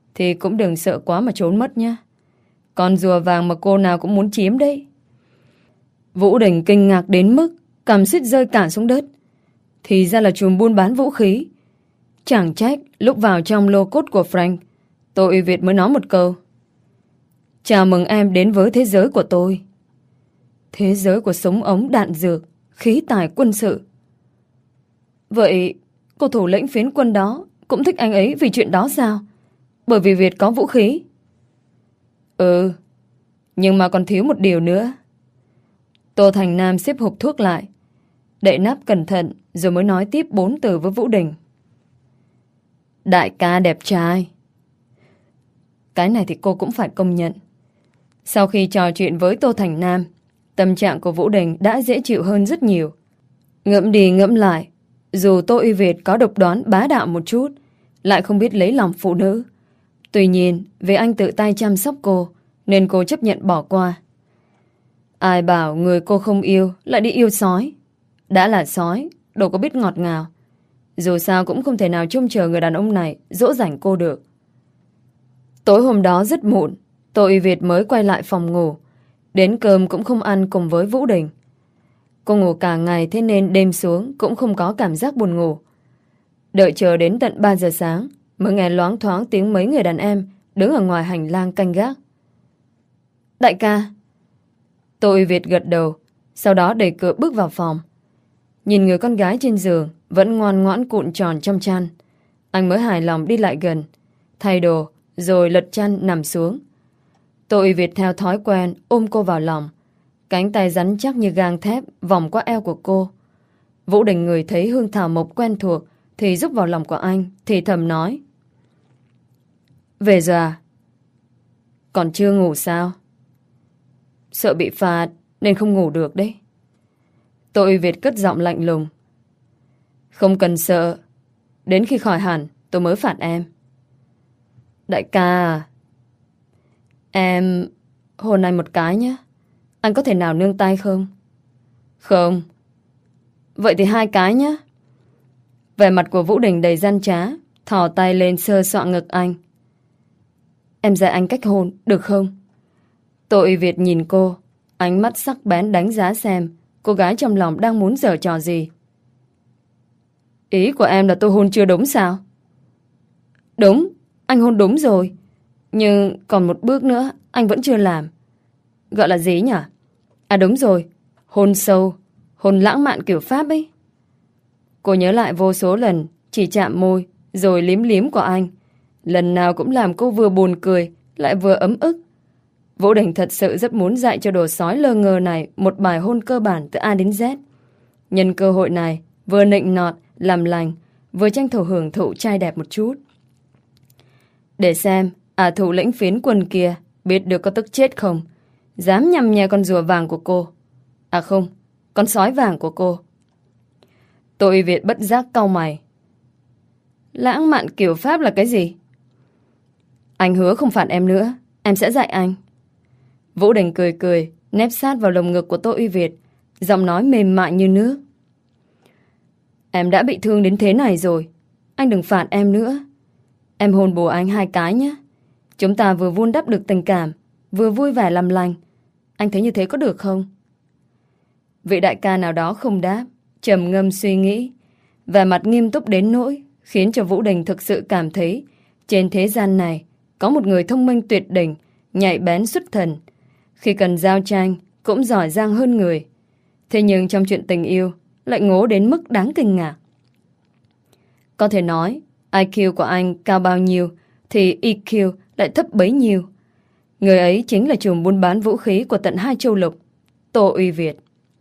A: thì cũng đừng sợ quá mà trốn mất nhé. Con rùa vàng mà cô nào cũng muốn chiếm đấy. Vũ Đình kinh ngạc đến mức cằm suýt rơi cả xuống đất. Thì ra là chùm buôn bán vũ khí. Chẳng trách lúc vào trong lô cốt của Frank, Tô Uy Việt mới nói một câu: chào mừng em đến với thế giới của tôi. Thế giới của súng ống đạn dược, khí tài quân sự. Vậy cô thủ lĩnh phiến quân đó cũng thích anh ấy vì chuyện đó sao? Bởi vì Việt có vũ khí. Ừ, nhưng mà còn thiếu một điều nữa. Tô Thành Nam xếp hộp thuốc lại, đậy nắp cẩn thận, rồi mới nói tiếp bốn từ với Vũ Đình: đại ca đẹp trai. Cái này thì cô cũng phải công nhận. Sau khi trò chuyện với Tô Thành Nam, tâm trạng của Vũ Đình đã dễ chịu hơn rất nhiều. Ngẫm đi ngẫm lại, dù Tô Uy Việt có độc đoán bá đạo một chút, lại không biết lấy lòng phụ nữ. Tuy nhiên, vì anh tự tay chăm sóc cô, nên cô chấp nhận bỏ qua. Ai bảo người cô không yêu lại đi yêu sói. Đã là sói, đâu có biết ngọt ngào. Dù sao cũng không thể nào trông chờ người đàn ông này dỗ dành cô được. Tối hôm đó rất muộn, Tô Uy Việt mới quay lại phòng ngủ. Đến cơm cũng không ăn cùng với Vũ Đình. Cô ngủ cả ngày, thế nên đêm xuống cũng không có cảm giác buồn ngủ. Đợi chờ đến tận ba giờ sáng mới nghe loáng thoáng tiếng mấy người đàn em đứng ở ngoài hành lang canh gác. Đại ca. Tô Uy Việt gật đầu, sau đó đẩy cửa bước vào phòng. Nhìn người con gái trên giường vẫn ngoan ngoãn cuộn tròn trong chăn, anh mới hài lòng đi lại gần, thay đồ rồi lật chăn nằm xuống. Tô Uy Việt theo thói quen ôm cô vào lòng, cánh tay rắn chắc như gang thép vòng qua eo của cô. Vũ Đình ngửi thấy hương thảo mộc quen thuộc thì rúc vào lòng của anh, thì thầm nói: về giờ à? Còn chưa ngủ sao? Sợ bị phạt nên không ngủ được đấy. Tô Uy Việt cất giọng lạnh lùng: không cần sợ, đến khi khỏi hẳn tôi mới phạt em. Đại ca, em hôn anh một cái nhé. Anh có thể nào nương tay không? Không. Vậy thì hai cái nhé. Vẻ mặt của Vũ Đình đầy gian trá, thò tay lên sơ soạn ngực anh. Em dạy anh cách hôn, được không? Tô Uy Việt nhìn cô, ánh mắt sắc bén đánh giá xem cô gái trong lòng đang muốn giở trò gì. Ý của em là tôi hôn chưa đúng sao? Đúng, anh hôn đúng rồi. Nhưng còn một bước nữa anh vẫn chưa làm. Gọi là gì nhỉ? À đúng rồi, hôn sâu, hôn lãng mạn kiểu Pháp ấy. Cô nhớ lại vô số lần chỉ chạm môi rồi liếm liếm của anh. Lần nào cũng làm cô vừa buồn cười lại vừa ấm ức. Vũ Đình thật sự rất muốn dạy cho đồ sói lơ ngơ này một bài hôn cơ bản từ A đến Z. Nhân cơ hội này, vừa nịnh nọt, làm lành, vừa tranh thủ hưởng thụ trai đẹp một chút. Để xem, à thủ lĩnh phiến quân kia biết được có tức chết không, dám nhằm nhè con rùa vàng của cô. À không, con sói vàng của cô. Tô Uy Việt bất giác cau mày. Lãng mạn kiểu Pháp là cái gì? Anh hứa không phạt em nữa, em sẽ dạy anh. Vũ Đình cười cười, nép sát vào lồng ngực của Tô Uy Việt, giọng nói mềm mại như nước. Em đã bị thương đến thế này rồi, anh đừng phạt em nữa. Em hôn bồ anh hai cái nhé. Chúng ta vừa vun đắp được tình cảm, vừa vui vẻ làm lành. Anh thấy như thế có được không? Vị đại ca nào đó không đáp, trầm ngâm suy nghĩ, và mặt nghiêm túc đến nỗi khiến cho Vũ Đình thực sự cảm thấy trên thế gian này có một người thông minh tuyệt đỉnh, nhạy bén xuất thần, khi cần giao tranh cũng giỏi giang hơn người. Thế nhưng trong chuyện tình yêu lại ngố đến mức đáng kinh ngạc. Có thể nói i kiu của anh cao bao nhiêu thì e kiu lại thấp bấy nhiêu. Người ấy chính là chùm buôn bán vũ khí của tận hai châu lục, Tô Uy Việt.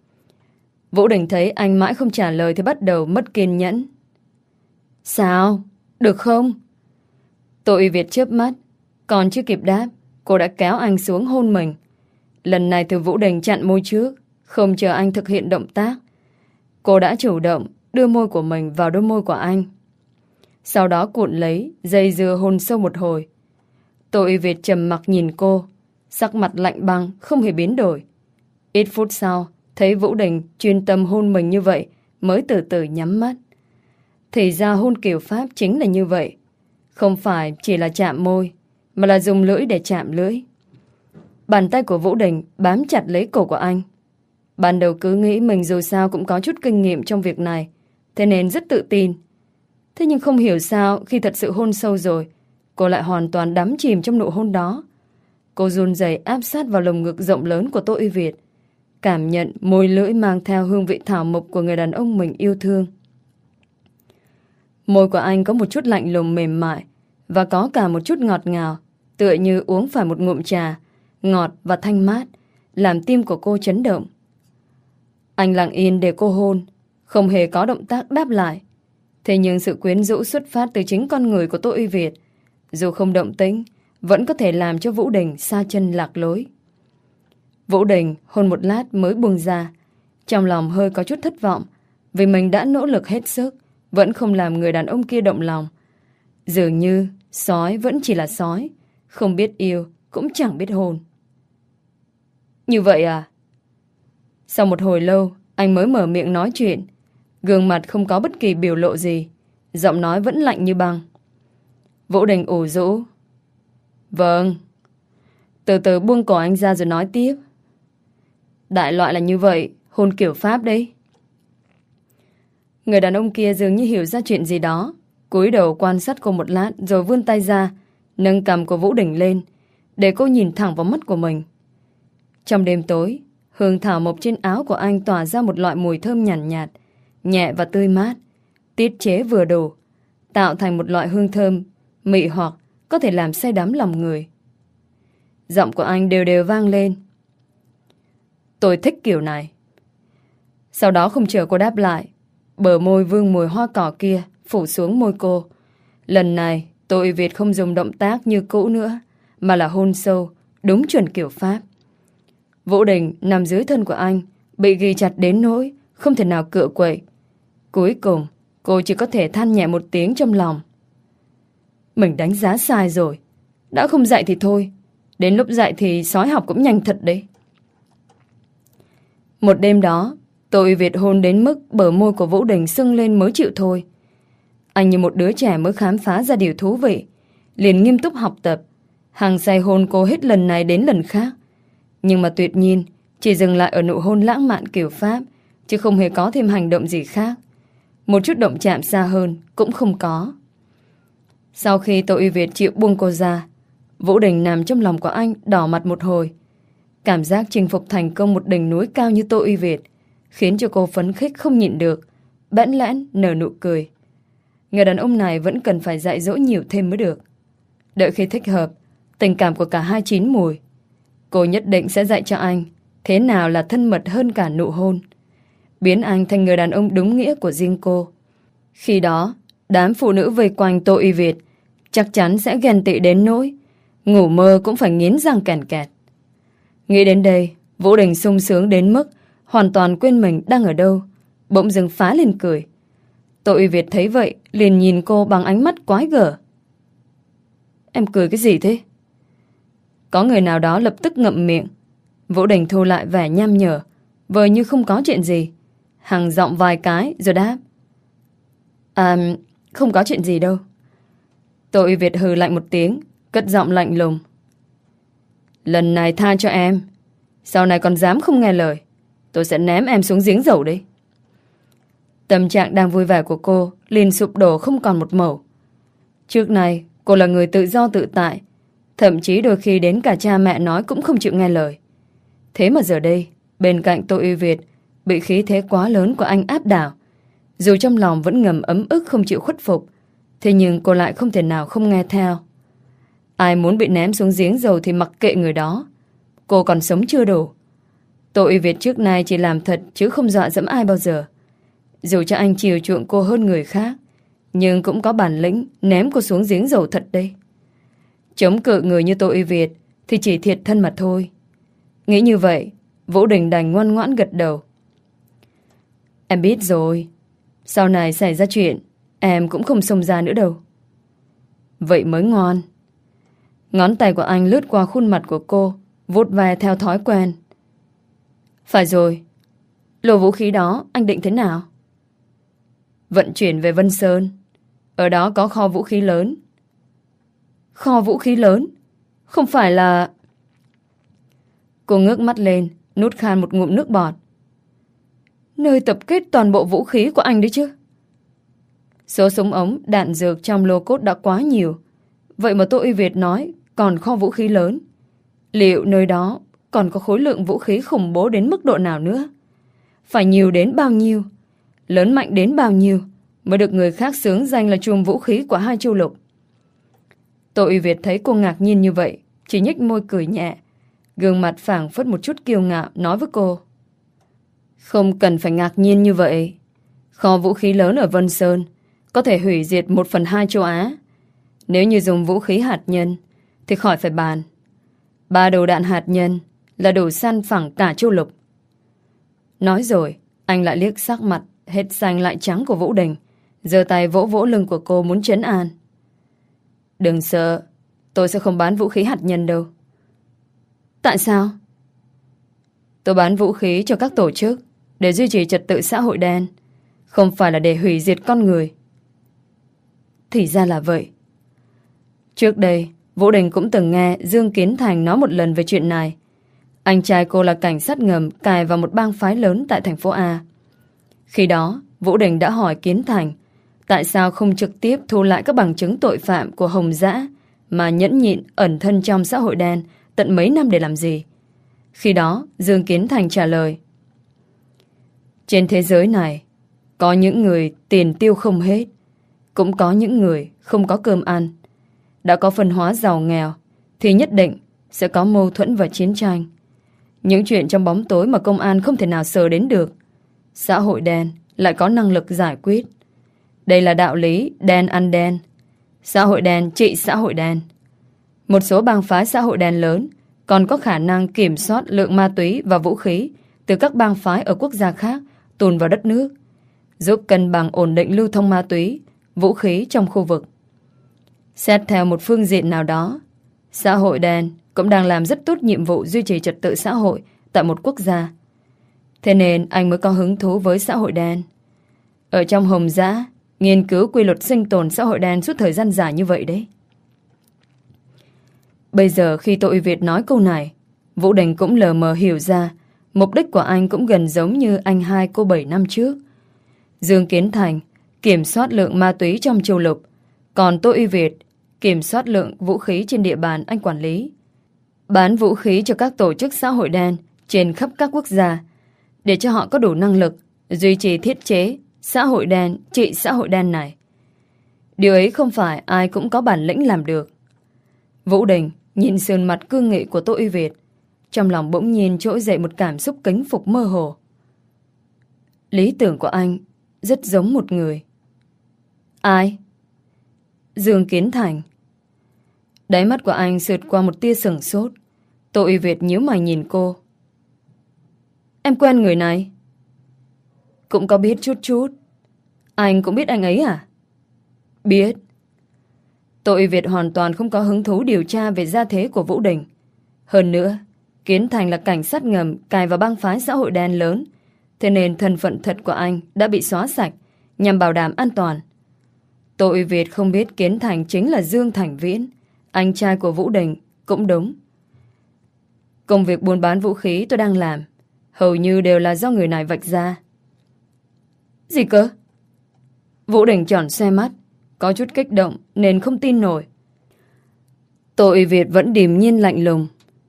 A: Vũ Đình thấy anh mãi không trả lời thì bắt đầu mất kiên nhẫn. Sao? Được không? Tô Uy Việt chớp mắt, còn chưa kịp đáp, cô đã kéo anh xuống hôn mình. Lần này thì Vũ Đình chặn môi trước, không chờ anh thực hiện động tác. Cô đã chủ động đưa môi của mình vào đôi môi của anh. Sau đó cuộn lấy, dây dưa hôn sâu một hồi. Tô Uy Việt trầm mặc nhìn cô, sắc mặt lạnh băng, không hề biến đổi. Ít phút sau, thấy Vũ Đình chuyên tâm hôn mình như vậy, mới từ từ nhắm mắt. Thì ra hôn kiểu Pháp chính là như vậy. Không phải chỉ là chạm môi, mà là dùng lưỡi để chạm lưỡi. Bàn tay của Vũ Đình bám chặt lấy cổ của anh. Ban đầu cứ nghĩ mình dù sao cũng có chút kinh nghiệm trong việc này, thế nên rất tự tin. Thế nhưng không hiểu sao khi thật sự hôn sâu rồi, cô lại hoàn toàn đắm chìm trong nụ hôn đó. Cô run rẩy áp sát vào lồng ngực rộng lớn của Tô Uy Việt, cảm nhận môi lưỡi mang theo hương vị thảo mộc của người đàn ông mình yêu thương. Môi của anh có một chút lạnh lùng mềm mại và có cả một chút ngọt ngào, tựa như uống phải một ngụm trà, ngọt và thanh mát, làm tim của cô chấn động. Anh lặng yên để cô hôn, không hề có động tác đáp lại. Thế nhưng sự quyến rũ xuất phát từ chính con người của Tô Uy Việt, dù không động tĩnh, vẫn có thể làm cho Vũ Đình sa chân lạc lối. Vũ Đình hôn một lát mới buông ra, trong lòng hơi có chút thất vọng, vì mình đã nỗ lực hết sức, vẫn không làm người đàn ông kia động lòng. Dường như sói vẫn chỉ là sói, không biết yêu, cũng chẳng biết hôn. Như vậy à? Sau một hồi lâu, anh mới mở miệng nói chuyện. Gương mặt không có bất kỳ biểu lộ gì, giọng nói vẫn lạnh như băng. Vũ Đình ủ rũ. Vâng. Từ từ buông cổ anh ra rồi nói tiếp. Đại loại là như vậy, hôn kiểu Pháp đấy. Người đàn ông kia dường như hiểu ra chuyện gì đó, cúi đầu quan sát cô một lát rồi vươn tay ra, nâng cằm của Vũ Đình lên, để cô nhìn thẳng vào mắt của mình. Trong đêm tối, hương thảo mộc trên áo của anh tỏa ra một loại mùi thơm nhàn nhạt, nhạt, nhẹ và tươi mát, tiết chế vừa đủ, tạo thành một loại hương thơm mị hoặc có thể làm say đắm lòng người. Giọng của anh đều đều vang lên. Tôi thích kiểu này. Sau đó không chờ cô đáp lại, bờ môi vương mùi hoa cỏ kia phủ xuống môi cô. Lần này Tô Uy Việt không dùng động tác như cũ nữa, mà là hôn sâu, đúng chuẩn kiểu Pháp. Vũ Đình nằm dưới thân của anh, bị ghi chặt đến nỗi không thể nào cựa quậy. Cuối cùng cô chỉ có thể than nhẹ một tiếng trong lòng. Mình đánh giá sai rồi. Đã không dạy thì thôi, đến lúc dạy thì sói học cũng nhanh thật đấy. Một đêm đó, Tô Uy Việt hôn đến mức bờ môi của Vũ Đình sưng lên mới chịu thôi. Anh như một đứa trẻ mới khám phá ra điều thú vị, liền nghiêm túc học tập, hăng say hôn cô hết lần này đến lần khác. Nhưng mà tuyệt nhiên chỉ dừng lại ở nụ hôn lãng mạn kiểu Pháp, chứ không hề có thêm hành động gì khác. Một chút động chạm xa hơn cũng không có. Sau khi Tô Uy Việt chịu buông cô ra, Vũ Đình nằm trong lòng của anh đỏ mặt một hồi. Cảm giác chinh phục thành công một đỉnh núi cao như Tô Uy Việt khiến cho cô phấn khích không nhịn được, bẽn lẽn nở nụ cười. Người đàn ông này vẫn cần phải dạy dỗ nhiều thêm mới được. Đợi khi thích hợp, tình cảm của cả hai chín mùi, cô nhất định sẽ dạy cho anh thế nào là thân mật hơn cả nụ hôn, biến anh thành người đàn ông đúng nghĩa của riêng cô. Khi đó, đám phụ nữ vây quanh Tô Uy Việt chắc chắn sẽ ghen tị đến nỗi ngủ mơ cũng phải nghiến răng kèn kẹt. Nghĩ đến đây, Vũ Đình sung sướng đến mức hoàn toàn quên mình đang ở đâu, bỗng dưng phá lên cười. Tô Uy Việt thấy vậy liền nhìn cô bằng ánh mắt quái gở. Em cười cái gì thế? Có người nào đó lập tức ngậm miệng. Vũ Đình thu lại vẻ nham nhở, vờ như không có chuyện gì, hằng giọng vài cái rồi đáp. À, không có chuyện gì đâu. Tô Uy Việt hừ lạnh một tiếng, cất giọng lạnh lùng. Lần này tha cho em, sau này còn dám không nghe lời, tôi sẽ ném em xuống giếng dầu đấy. Tâm trạng đang vui vẻ của cô liền sụp đổ không còn một mẩu. Trước này cô là người tự do tự tại, thậm chí đôi khi đến cả cha mẹ nói cũng không chịu nghe lời. Thế mà giờ đây, bên cạnh Tô Uy Việt bị khí thế quá lớn của anh áp đảo, dù trong lòng vẫn ngầm ấm ức không chịu khuất phục, thế nhưng cô lại không thể nào không nghe theo. Ai muốn bị ném xuống giếng dầu thì mặc kệ người đó, cô còn sống chưa đủ. Tô Uy Việt trước nay chỉ làm thật chứ không dọa dẫm ai bao giờ. Dù cho anh chiều chuộng cô hơn người khác, nhưng cũng có bản lĩnh ném cô xuống giếng dầu thật đây. Chống cự người như Tô Uy Việt thì chỉ thiệt thân mà thôi. Nghĩ như vậy, Vũ Đình đành ngoan ngoãn gật đầu. Em biết rồi, sau này xảy ra chuyện em cũng không xông ra nữa đâu. Vậy mới ngon. Ngón tay của anh lướt qua khuôn mặt của cô, vuốt ve theo thói quen. Phải rồi, lô vũ khí đó anh định thế nào? Vận chuyển về Vân Sơn, ở đó có kho vũ khí lớn. Kho vũ khí lớn? Không phải là... Cô ngước mắt lên, nuốt khan một ngụm nước bọt. Nơi tập kết toàn bộ vũ khí của anh đấy chứ? Số súng ống, đạn dược trong lô cốt đã quá nhiều. Vậy mà Tô Uy Việt nói còn kho vũ khí lớn. Liệu nơi đó còn có khối lượng vũ khí khủng bố đến mức độ nào nữa? Phải nhiều đến bao nhiêu, lớn mạnh đến bao nhiêu mới được người khác xướng danh là chùm vũ khí của hai châu lục? Tô Uy Việt thấy cô ngạc nhiên như vậy, chỉ nhếch môi cười nhẹ, gương mặt phảng phất một chút kiêu ngạo, nói với cô: Không cần phải ngạc nhiên như vậy. Kho vũ khí lớn ở Vân Sơn có thể hủy diệt một phần hai châu Á. Nếu như dùng vũ khí hạt nhân thì khỏi phải bàn. Ba đầu đạn hạt nhân là đủ săn phẳng cả châu lục. Nói rồi, anh lại liếc sắc mặt hết xanh lại trắng của Vũ Đình, giơ tay vỗ vỗ lưng của cô muốn trấn an. Đừng sợ, tôi sẽ không bán vũ khí hạt nhân đâu. Tại sao? Tôi bán vũ khí cho các tổ chức để duy trì trật tự xã hội đen, không phải là để hủy diệt con người. Thì ra là vậy. Trước đây, Vũ Đình cũng từng nghe Dương Kiến Thành nói một lần về chuyện này. Anh trai cô là cảnh sát ngầm cài vào một bang phái lớn tại thành phố A. Khi đó, Vũ Đình đã hỏi Kiến Thành tại sao không trực tiếp thu lại các bằng chứng tội phạm của Hồng Dã mà nhẫn nhịn ẩn thân trong xã hội đen tận mấy năm để làm gì. Khi đó, Dương Kiến Thành trả lời: Trên thế giới này, có những người tiền tiêu không hết, cũng có những người không có cơm ăn. Đã có phân hóa giàu nghèo thì nhất định sẽ có mâu thuẫn và chiến tranh. Những chuyện trong bóng tối mà công an không thể nào sờ đến được, xã hội đen lại có năng lực giải quyết. Đây là đạo lý đen ăn đen, xã hội đen trị xã hội đen. Một số bang phái xã hội đen lớn còn có khả năng kiểm soát lượng ma túy và vũ khí từ các bang phái ở quốc gia khác tuồn vào đất nước, giúp cân bằng ổn định lưu thông ma túy, vũ khí trong khu vực. Xét theo một phương diện nào đó, xã hội đen cũng đang làm rất tốt nhiệm vụ duy trì trật tự xã hội tại một quốc gia. Thế nên anh mới có hứng thú với xã hội đen. Ở trong Hồng Dã, nghiên cứu quy luật sinh tồn xã hội đen suốt thời gian dài như vậy đấy. Bây giờ khi Tô Uy Việt nói câu này, Vũ Đình cũng lờ mờ hiểu ra mục đích của anh cũng gần giống như anh hai cô bảy năm trước. Dương Kiến Thành kiểm soát lượng ma túy trong châu lục, còn Tô Uy Việt kiểm soát lượng vũ khí trên địa bàn anh quản lý, bán vũ khí cho các tổ chức xã hội đen trên khắp các quốc gia, để cho họ có đủ năng lực duy trì thiết chế xã hội đen trị xã hội đen này. Điều ấy không phải ai cũng có bản lĩnh làm được. Vũ Đình nhìn sườn mặt cương nghị của Tô Uy Việt, trong lòng bỗng nhiên trỗi dậy một cảm xúc kính phục mơ hồ. Lý tưởng của anh rất giống một người. Ai? Dương Kiến Thành. Đáy mắt của anh sượt qua một tia sửng sốt. Tô Uy Việt nhíu mày nhìn cô. Em quen người này? Cũng có biết chút chút. Anh cũng biết anh ấy à? Biết. Tô Uy Việt hoàn toàn không có hứng thú điều tra về gia thế của Vũ Đình. Hơn nữa, Kiến Thành là cảnh sát ngầm cài vào bang phái xã hội đen lớn, thế nên thân phận thật của anh đã bị xóa sạch nhằm bảo đảm an toàn. Tô Uy Việt không biết Kiến Thành chính là Dương Thành Viễn, anh trai của Vũ Đình, cũng đúng. Công việc buôn bán vũ khí tôi đang làm hầu như đều là do người này vạch ra. Gì cơ? Vũ Đình tròn xoe mắt, có chút kích động nên không tin nổi. Tô Uy Việt vẫn điềm nhiên lạnh lùng.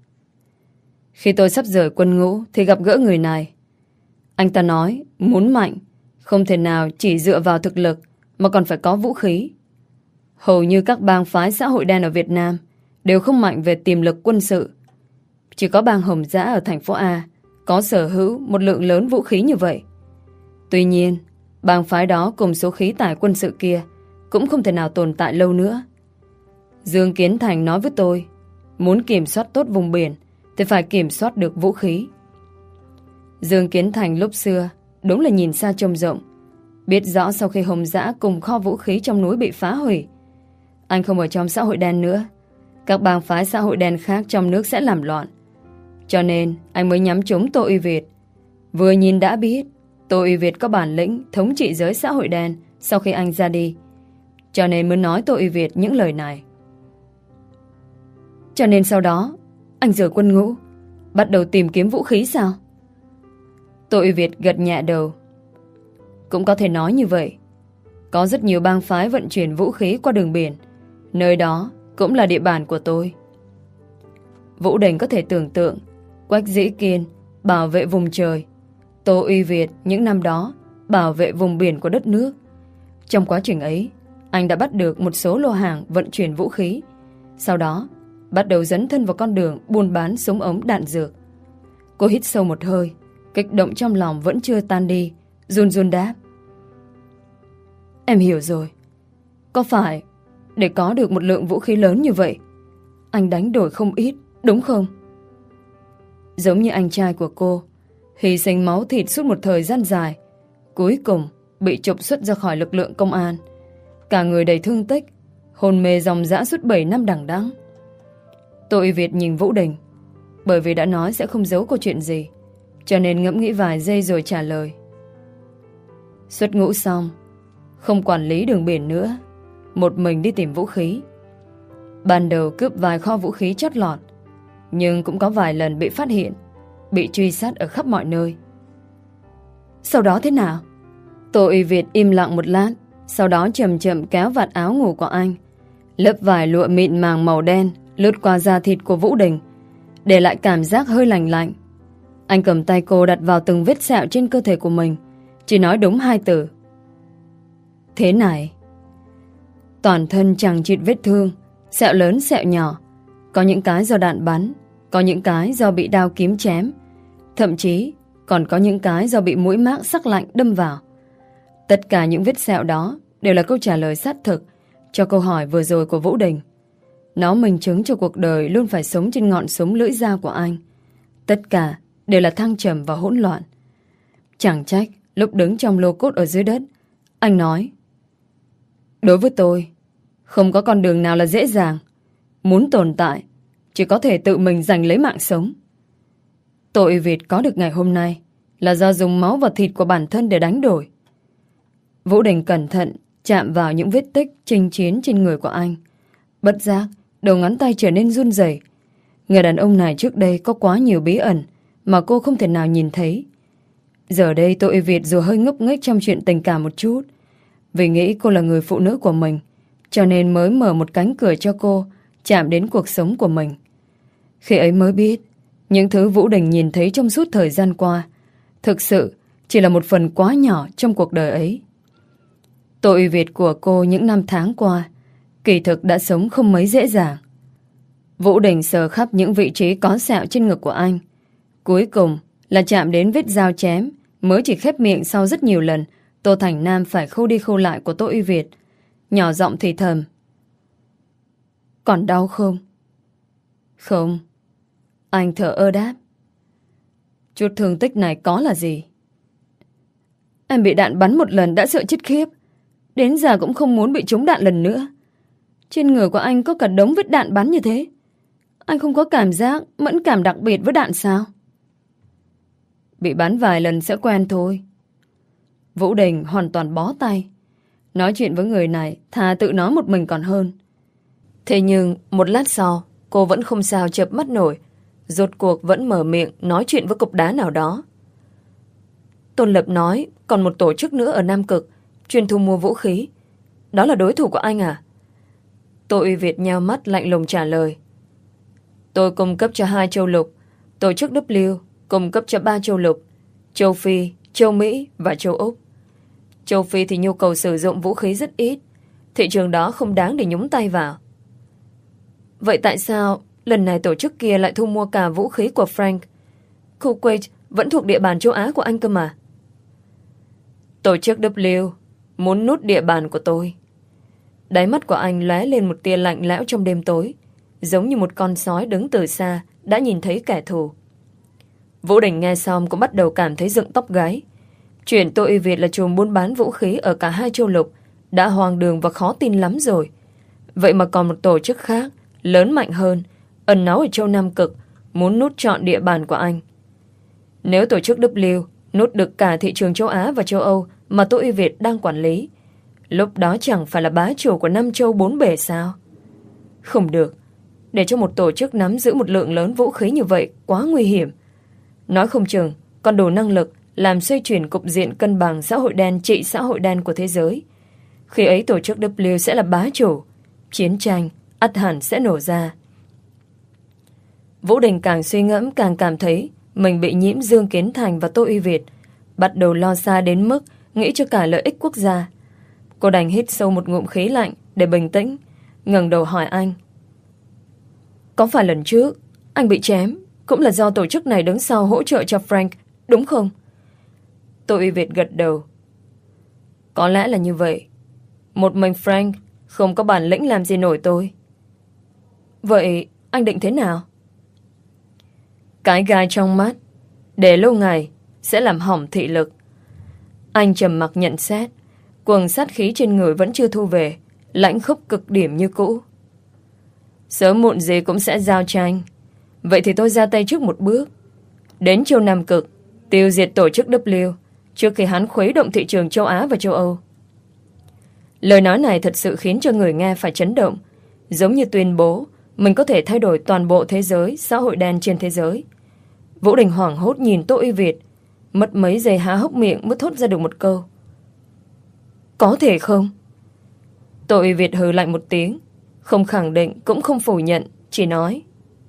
A: Khi tôi sắp rời quân ngũ thì gặp gỡ người này. Anh ta nói muốn mạnh không thể nào chỉ dựa vào thực lực, mà còn phải có vũ khí. Hầu như các bang phái xã hội đen ở Việt Nam đều không mạnh về tiềm lực quân sự. Chỉ có bang Hồng Dã ở thành phố A có sở hữu một lượng lớn vũ khí như vậy. Tuy nhiên, bang phái đó cùng số khí tải quân sự kia cũng không thể nào tồn tại lâu nữa. Dương Kiến Thành nói với tôi, muốn kiểm soát tốt vùng biển thì phải kiểm soát được vũ khí. Dương Kiến Thành lúc xưa đúng là nhìn xa trông rộng, biết rõ sau khi Hồng Dã cùng kho vũ khí trong núi bị phá hủy, anh không ở trong xã hội đen nữa, các bang phái xã hội đen khác trong nước sẽ làm loạn. Cho nên anh mới nhắm trúng Tô Uy Việt. Vừa nhìn đã biết Tô Uy Việt có bản lĩnh thống trị giới xã hội đen sau khi anh ra đi. Cho nên mới nói Tô Uy Việt những lời này. Cho nên sau đó anh rời quân ngũ, bắt đầu tìm kiếm vũ khí sao? Tô Uy Việt gật nhẹ đầu. Cũng có thể nói như vậy. Có rất nhiều bang phái vận chuyển vũ khí qua đường biển. Nơi đó cũng là địa bàn của tôi. Vũ Đình có thể tưởng tượng Quách Dĩ Kiên bảo vệ vùng trời, Tô Uy Việt những năm đó bảo vệ vùng biển của đất nước. Trong quá trình ấy, anh đã bắt được một số lô hàng vận chuyển vũ khí. Sau đó bắt đầu dấn thân vào con đường buôn bán súng ống đạn dược. Cô hít sâu một hơi, kích động trong lòng vẫn chưa tan đi, run run đáp. Em hiểu rồi. Có phải để có được một lượng vũ khí lớn như vậy, anh đánh đổi không ít, đúng không? Giống như anh trai của cô, hy sinh máu thịt suốt một thời gian dài, cuối cùng bị trục xuất ra khỏi lực lượng công an. Cả người đầy thương tích, hôn mê dòng dã suốt bảy năm đằng đẵng. Tô Uy Việt nhìn Vũ Đình. Bởi vì đã nói sẽ không giấu câu chuyện gì, cho nên ngẫm nghĩ vài giây rồi trả lời. Xuất ngũ xong, không quản lý đường biển nữa, một mình đi tìm vũ khí. Ban đầu cướp vài kho vũ khí chót lọt, nhưng cũng có vài lần bị phát hiện, bị truy sát ở khắp mọi nơi. Sau đó thế nào? Tô Uy Việt im lặng một lát, sau đó chậm chậm kéo vạt áo ngủ của anh, lớp vải lụa mịn màng màu đen lướt qua da thịt của Vũ Đình, để lại cảm giác hơi lành lạnh. Anh cầm tay cô đặt vào từng vết sẹo trên cơ thể của mình, chỉ nói đúng hai từ. Thế này. Toàn thân chằng chịt vết thương, sẹo lớn sẹo nhỏ. Có những cái do đạn bắn, có những cái do bị đao kiếm chém, thậm chí còn có những cái do bị mũi mác sắc lạnh đâm vào. Tất cả những vết sẹo đó đều là câu trả lời xác thực cho câu hỏi vừa rồi của Vũ Đình. Nó minh chứng cho cuộc đời luôn phải sống trên ngọn súng lưỡi dao của anh. Tất cả đều là thăng trầm và hỗn loạn. Chẳng trách lúc đứng trong lô cốt ở dưới đất, anh nói: đối với tôi, không có con đường nào là dễ dàng. Muốn tồn tại, chỉ có thể tự mình giành lấy mạng sống. Tô Uy Việt có được ngày hôm nay là do dùng máu và thịt của bản thân để đánh đổi. Vũ Đình cẩn thận chạm vào những vết tích chinh chiến trên người của anh. Bất giác, đầu ngón tay trở nên run rẩy. Người đàn ông này trước đây có quá nhiều bí ẩn mà cô không thể nào nhìn thấy. Giờ đây Tô Uy Việt dù hơi ngốc nghếch trong chuyện tình cảm một chút, vì nghĩ cô là người phụ nữ của mình, cho nên mới mở một cánh cửa cho cô chạm đến cuộc sống của mình. Khi ấy mới biết, những thứ Vũ Đình nhìn thấy trong suốt thời gian qua thực sự chỉ là một phần quá nhỏ trong cuộc đời ấy. Tô Uy Việt của cô những năm tháng qua kỳ thực đã sống không mấy dễ dàng. Vũ Đình sờ khắp những vị trí có sẹo trên ngực của anh, cuối cùng là chạm đến vết dao chém mới chỉ khép miệng sau rất nhiều lần Tô Thành Nam phải khâu đi khâu lại của Tô Uy Việt, nhỏ giọng thì thầm: còn đau không? Không. Anh thở ơ đáp. Chút thương tích này có là gì? Em bị đạn bắn một lần đã sợ chết khiếp, đến giờ cũng không muốn bị trúng đạn lần nữa. Trên người của anh có cả đống vết đạn bắn như thế, anh không có cảm giác mẫn cảm đặc biệt với đạn sao? Bị bắn vài lần sẽ quen thôi. Vũ Đình hoàn toàn bó tay. Nói chuyện với người này thà tự nói một mình còn hơn. Thế nhưng một lát sau, cô vẫn không sao chợp mắt nổi, rốt cuộc vẫn mở miệng nói chuyện với cục đá nào đó. Tôn Lập nói còn một tổ chức nữa ở Nam Cực chuyên thu mua vũ khí. Đó là đối thủ của anh à? Tô Uy Việt nheo mắt lạnh lùng trả lời. Tôi cung cấp cho hai châu lục, tổ chức W cung cấp cho ba châu lục: châu Phi, châu Mỹ và châu Úc. Châu Phi thì nhu cầu sử dụng vũ khí rất ít, thị trường đó không đáng để nhúng tay vào. Vậy tại sao lần này tổ chức kia lại thu mua cả vũ khí của Frank? Kuwait vẫn thuộc địa bàn châu Á của anh cơ mà. Tổ chức W muốn nút địa bàn của tôi. Đáy mắt của anh lóe lên một tia lạnh lẽo trong đêm tối, giống như một con sói đứng từ xa đã nhìn thấy kẻ thù. Vũ Đình nghe xong cũng bắt đầu cảm thấy dựng tóc gáy. Chuyện Tô Uy Việt là chùm buôn bán vũ khí ở cả hai châu lục đã hoang đường và khó tin lắm rồi. Vậy mà còn một tổ chức khác lớn mạnh hơn, ẩn náu ở châu Nam Cực, muốn nút trọn địa bàn của anh. Nếu tổ chức W nút được cả thị trường châu Á và châu Âu mà Tô Uy Việt đang quản lý, lúc đó chẳng phải là bá chủ của năm châu bốn bể sao? Không được, để cho một tổ chức nắm giữ một lượng lớn vũ khí như vậy quá nguy hiểm. Nói không chừng còn đủ năng lực làm xoay chuyển cục diện cân bằng xã hội đen trị xã hội đen của thế giới. Khi ấy tổ chức W sẽ là bá chủ, chiến tranh ắt hẳn sẽ nổ ra. Vũ Đình càng suy ngẫm càng cảm thấy mình bị nhiễm Dương Kiến Thành và Tô Uy Việt, bắt đầu lo xa đến mức nghĩ cho cả lợi ích quốc gia. Cô đành hít sâu một ngụm khí lạnh để bình tĩnh, ngẩng đầu hỏi anh. Có phải lần trước anh bị chém cũng là do tổ chức này đứng sau hỗ trợ cho Frank, đúng không? Tô Uy Việt gật đầu. Có lẽ là như vậy. Một mình Frank không có bản lĩnh làm gì nổi tôi. Vậy anh định thế nào? Cái gai trong mắt để lâu ngày sẽ làm hỏng thị lực. Anh trầm mặc nhận xét. Quầng sát khí trên người vẫn chưa thu về, lãnh khốc cực điểm như cũ. Sớm muộn gì cũng sẽ giao tranh. Vậy thì tôi ra tay trước một bước, đến châu Nam Cực, tiêu diệt tổ chức W trước khi hắn khuấy động thị trường châu Á và châu Âu. Lời nói này thật sự khiến cho người nghe phải chấn động, giống như tuyên bố mình có thể thay đổi toàn bộ thế giới, xã hội đen trên thế giới. Vũ Đình hoảng hốt nhìn Tô Uy Việt, mất mấy giây há hốc miệng mới thốt ra được một câu. Có thể không? Tô Uy Việt hừ lạnh một tiếng, không khẳng định cũng không phủ nhận, chỉ nói.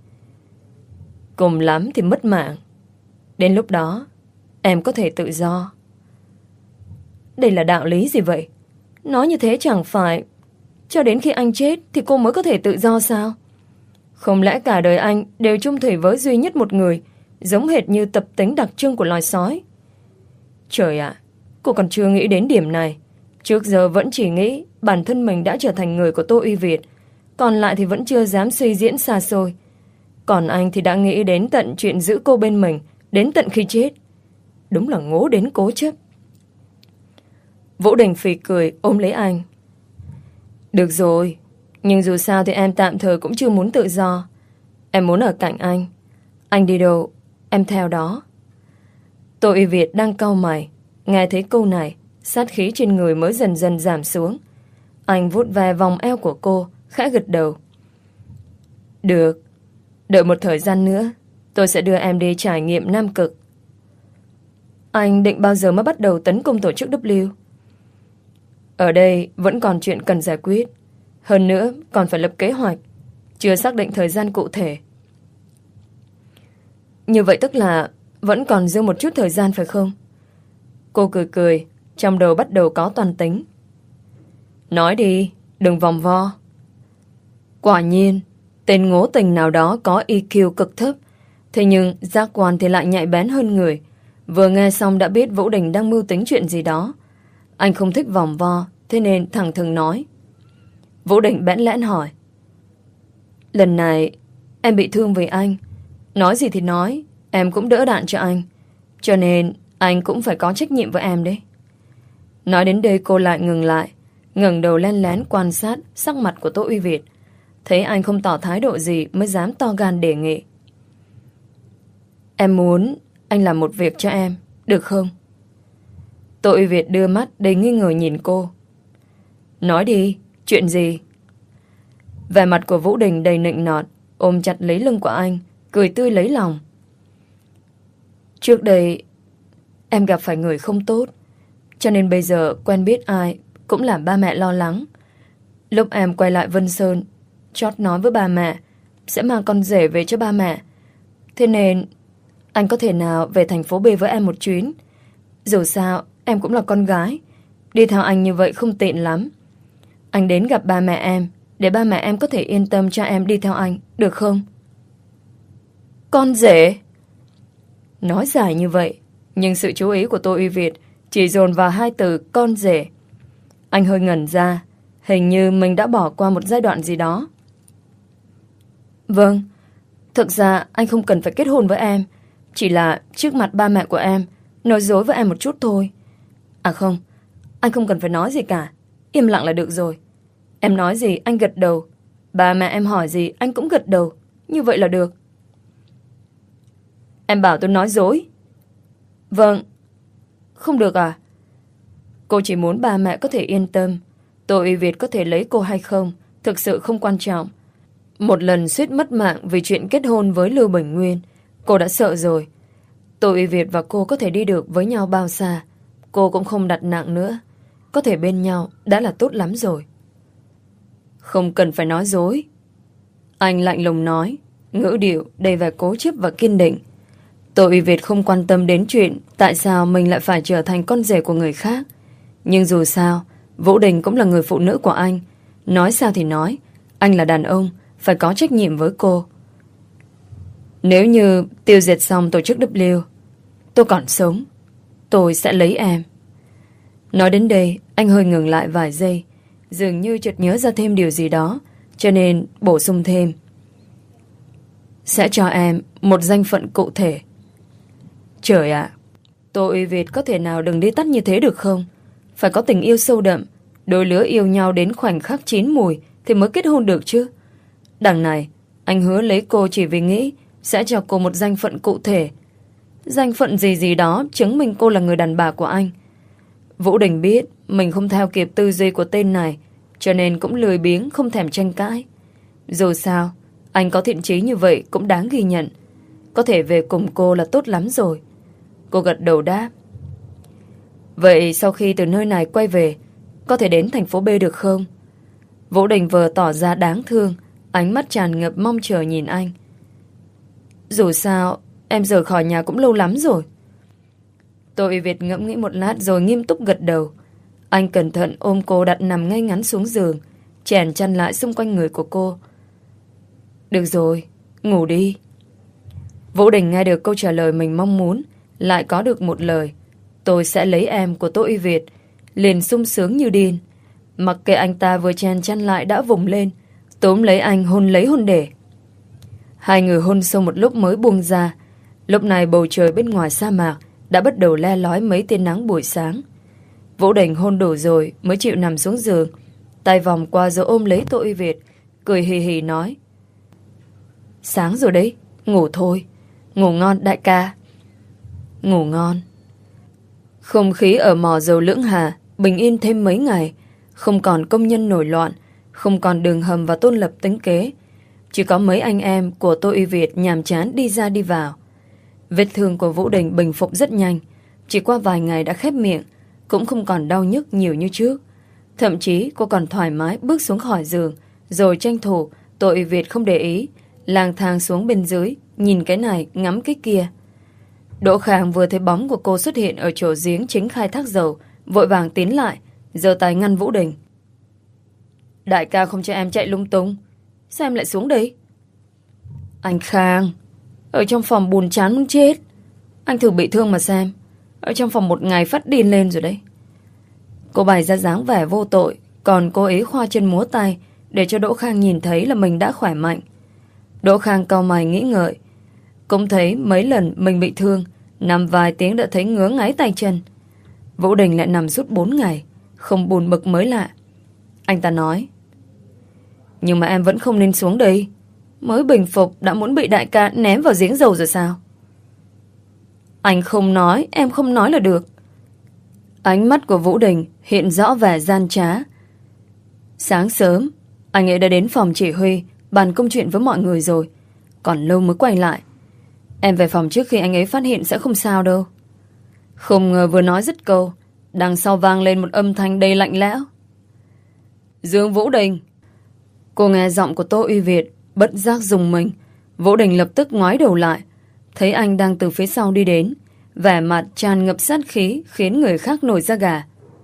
A: Cùng lắm thì mất mạng. Đến lúc đó em có thể tự do. Đây là đạo lý gì vậy? Nói như thế chẳng phải cho đến khi anh chết thì cô mới có thể tự do sao? Không lẽ cả đời anh đều chung thủy với duy nhất một người, giống hệt như tập tính đặc trưng của loài sói? Trời ạ, cô còn chưa nghĩ đến điểm này. Trước giờ vẫn chỉ nghĩ bản thân mình đã trở thành người của Tô Uy Việt, còn lại thì vẫn chưa dám suy diễn xa xôi. Còn anh thì đã nghĩ đến tận chuyện giữ cô bên mình, đến tận khi chết. Đúng là ngố đến cố chấp. Vũ Đình phì cười ôm lấy anh. Được rồi, nhưng dù sao thì em tạm thời cũng chưa muốn tự do. Em muốn ở cạnh anh. Anh đi đâu, em theo đó. Tô Uy Việt đang cau mày, nghe thấy câu này, sát khí trên người mới dần dần giảm xuống. Anh vuốt ve vòng eo của cô, khẽ gật đầu. Được, đợi một thời gian nữa, tôi sẽ đưa em đi trải nghiệm Nam Cực. Anh định bao giờ mới bắt đầu tấn công tổ chức W? Ở đây vẫn còn chuyện cần giải quyết. Hơn nữa còn phải lập kế hoạch, chưa xác định thời gian cụ thể. Như vậy tức là vẫn còn dư một chút thời gian phải không? Cô cười cười, trong đầu bắt đầu có toàn tính. Nói đi, đừng vòng vo. Quả nhiên, tên ngố tình nào đó có i kiu cực thấp, thế nhưng giác quan thì lại nhạy bén hơn người. Vừa nghe xong đã biết Vũ Đình đang mưu tính chuyện gì đó. Anh không thích vòng vo, thế nên thẳng thừng nói. Vũ Đình bẽn lẽn hỏi. Lần này em bị thương vì anh. Nói gì thì nói, em cũng đỡ đạn cho anh, cho nên anh cũng phải có trách nhiệm với em đấy. Nói đến đây cô lại ngừng lại, ngẩng đầu len lén quan sát sắc mặt của Tô Uy Việt. Thấy anh không tỏ thái độ gì mới dám to gan đề nghị. Em muốn anh làm một việc cho em, được không? Tô Uy Việt đưa mắt đầy nghi ngờ nhìn cô. Nói đi, chuyện gì? Vẻ mặt của Vũ Đình đầy nịnh nọt, ôm chặt lấy lưng của anh, cười tươi lấy lòng. Trước đây em gặp phải người không tốt, cho nên bây giờ quen biết ai cũng làm ba mẹ lo lắng. Lúc em quay lại Vân Sơn, chót nói với ba mẹ sẽ mang con rể về cho ba mẹ. Thế nên anh có thể nào về thành phố B với em một chuyến? Dù sao em cũng là con gái, đi theo anh như vậy không tiện lắm. Anh đến gặp ba mẹ em, để ba mẹ em có thể yên tâm cho em đi theo anh, được không? Con rể? Nói dài như vậy, nhưng sự chú ý của Tô Uy Việt chỉ dồn vào hai từ con rể. Anh hơi ngẩn ra, hình như mình đã bỏ qua một giai đoạn gì đó. Vâng, thực ra anh không cần phải kết hôn với em, chỉ là trước mặt ba mẹ của em nói dối với em một chút thôi. À không, anh không cần phải nói gì cả, im lặng là được rồi. Em nói gì anh gật đầu, ba mẹ em hỏi gì anh cũng gật đầu, như vậy là được. Em bảo tôi nói dối. Vâng. Không được à? Cô chỉ muốn ba mẹ có thể yên tâm. Tô Uy Việt có thể lấy cô hay không thực sự không quan trọng. Một lần suýt mất mạng vì chuyện kết hôn với Lưu Bình Nguyên, cô đã sợ rồi. Tô Uy Việt và cô có thể đi được với nhau bao xa, cô cũng không đặt nặng nữa. Có thể bên nhau đã là tốt lắm rồi. Không cần phải nói dối. Anh lạnh lùng nói, ngữ điệu đầy vẻ cố chấp và kiên định. Tô Uy Việt không quan tâm đến chuyện tại sao mình lại phải trở thành con rể của người khác. Nhưng dù sao, Vũ Đình cũng là người phụ nữ của anh. Nói sao thì nói, anh là đàn ông, phải có trách nhiệm với cô. Nếu như tiêu diệt xong tổ chức W, tôi còn sống, tôi sẽ lấy em. Nói đến đây, anh hơi ngừng lại vài giây, dường như chợt nhớ ra thêm điều gì đó, cho nên bổ sung thêm. Sẽ cho em một danh phận cụ thể. Trời ạ, Tô Uy Việt có thể nào đừng đi tắt như thế được không? Phải có tình yêu sâu đậm, đôi lứa yêu nhau đến khoảnh khắc chín mùi thì mới kết hôn được chứ. Đằng này, anh hứa lấy cô chỉ vì nghĩ sẽ cho cô một danh phận cụ thể. Danh phận gì gì đó chứng minh cô là người đàn bà của anh. Vũ Đình biết mình không theo kịp tư duy của tên này, cho nên cũng lười biếng không thèm tranh cãi. Dù sao, anh có thiện chí như vậy cũng đáng ghi nhận. Có thể về cùng cô là tốt lắm rồi. Cô gật đầu đáp. Vậy sau khi từ nơi này quay về, có thể đến thành phố B được không? Vũ Đình vừa tỏ ra đáng thương, ánh mắt tràn ngập mong chờ nhìn anh. Dù sao, em rời khỏi nhà cũng lâu lắm rồi. Tô Uy Việt ngẫm nghĩ một lát rồi nghiêm túc gật đầu. Anh cẩn thận ôm cô đặt nằm ngay ngắn xuống giường, chèn chăn lại xung quanh người của cô. Được rồi, ngủ đi. Vũ Đình nghe được câu trả lời mình mong muốn, lại có được một lời tôi sẽ lấy em của Tô Uy Việt, liền sung sướng như điên. Mặc kệ anh ta vừa chèn chăn lại đã vùng lên, túm lấy anh hôn lấy hôn để. Hai người hôn sau một lúc mới buông ra. Lúc này bầu trời bên ngoài sa mạc đã bắt đầu le lói mấy tia nắng buổi sáng. Vũ Đình hôn đủ rồi mới chịu nằm xuống giường, tay vòng qua rồi ôm lấy Tô Uy Việt, cười hì hì nói. Sáng rồi đấy, ngủ thôi. Ngủ ngon đại ca. Ngủ ngon. Không khí ở mỏ dầu Lưỡng Hà bình yên thêm mấy ngày. Không còn công nhân nổi loạn, không còn đường hầm và tôn lập tính kế. Chỉ có mấy anh em của Tô Uy Việt nhàm chán đi ra đi vào. Vết thương của Vũ Đình bình phục rất nhanh, chỉ qua vài ngày đã khép miệng, cũng không còn đau nhức nhiều như trước. Thậm chí cô còn thoải mái bước xuống khỏi giường, rồi tranh thủ Tô Uy Việt không để ý, lang thang xuống bên dưới, nhìn cái này ngắm cái kia. Đỗ Khang vừa thấy bóng của cô xuất hiện ở chỗ giếng chính khai thác dầu, vội vàng tiến lại, giơ tay ngăn Vũ Đình. Đại ca không cho em chạy lung tung, sao em lại xuống đây? Anh Khang, ở trong phòng buồn chán muốn chết. Anh thử bị thương mà xem, ở trong phòng một ngày phát điên lên rồi đấy. Cô bày ra dáng vẻ vô tội, còn cố ý khoa chân múa tay để cho Đỗ Khang nhìn thấy là mình đã khỏe mạnh. Đỗ Khang cau mày nghĩ ngợi, cũng thấy mấy lần mình bị thương, nằm vài tiếng đã thấy ngứa ngáy tay chân. Vũ Đình lại nằm suốt bốn ngày, không buồn bực mới lạ. Anh ta nói, nhưng mà em vẫn không nên xuống đây. Mới bình phục đã muốn bị đại ca ném vào giếng dầu rồi sao? Anh không nói, em không nói là được. Ánh mắt của Vũ Đình hiện rõ vẻ gian trá. Sáng sớm, anh ấy đã đến phòng chỉ huy, bàn công chuyện với mọi người rồi. Còn lâu mới quay lại. Em về phòng trước khi anh ấy phát hiện sẽ không sao đâu. Không ngờ vừa nói dứt câu, đằng sau vang lên một âm thanh đầy lạnh lẽo. Dương Vũ Đình. Cô nghe giọng của Tô Uy Việt, bất giác rùng mình. Vũ Đình lập tức ngoái đầu lại, thấy anh đang từ phía sau đi đến, vẻ mặt tràn ngập sát khí khiến người khác nổi da gà.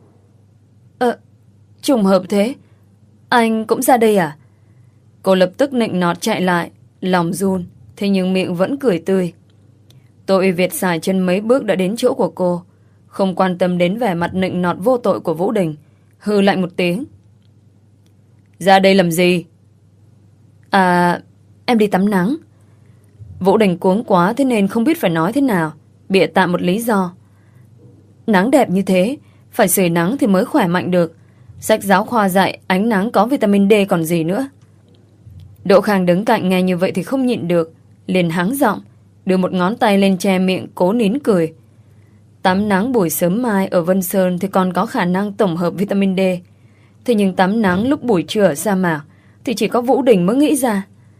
A: Ờ, trùng hợp thế, anh cũng ra đây à? Cô lập tức nịnh nọt chạy lại, lòng run, thế nhưng miệng vẫn cười tươi. Tô Uy Việt xài chân mấy bước đã đến chỗ của cô, không quan tâm đến vẻ mặt nịnh nọt vô tội của Vũ Đình, hừ lạnh một tiếng. Ra đây làm gì? À, em đi tắm nắng. Vũ Đình cuống quá thế nên không biết phải nói thế nào, bịa tạm một lý do. Nắng đẹp như thế, phải sưởi nắng thì mới khỏe mạnh được. Sách giáo khoa dạy ánh nắng có vitamin D còn gì nữa. Đỗ Khang đứng cạnh nghe như vậy thì không nhịn được, liền hắng giọng, đưa một ngón tay lên che miệng cố nín cười. Tắm nắng buổi sớm mai ở Vân Sơn thì còn có khả năng tổng hợp vitamin D. Thế nhưng tắm nắng lúc buổi trưa ở sa mạc thì chỉ có Vũ Đình mới nghĩ ra.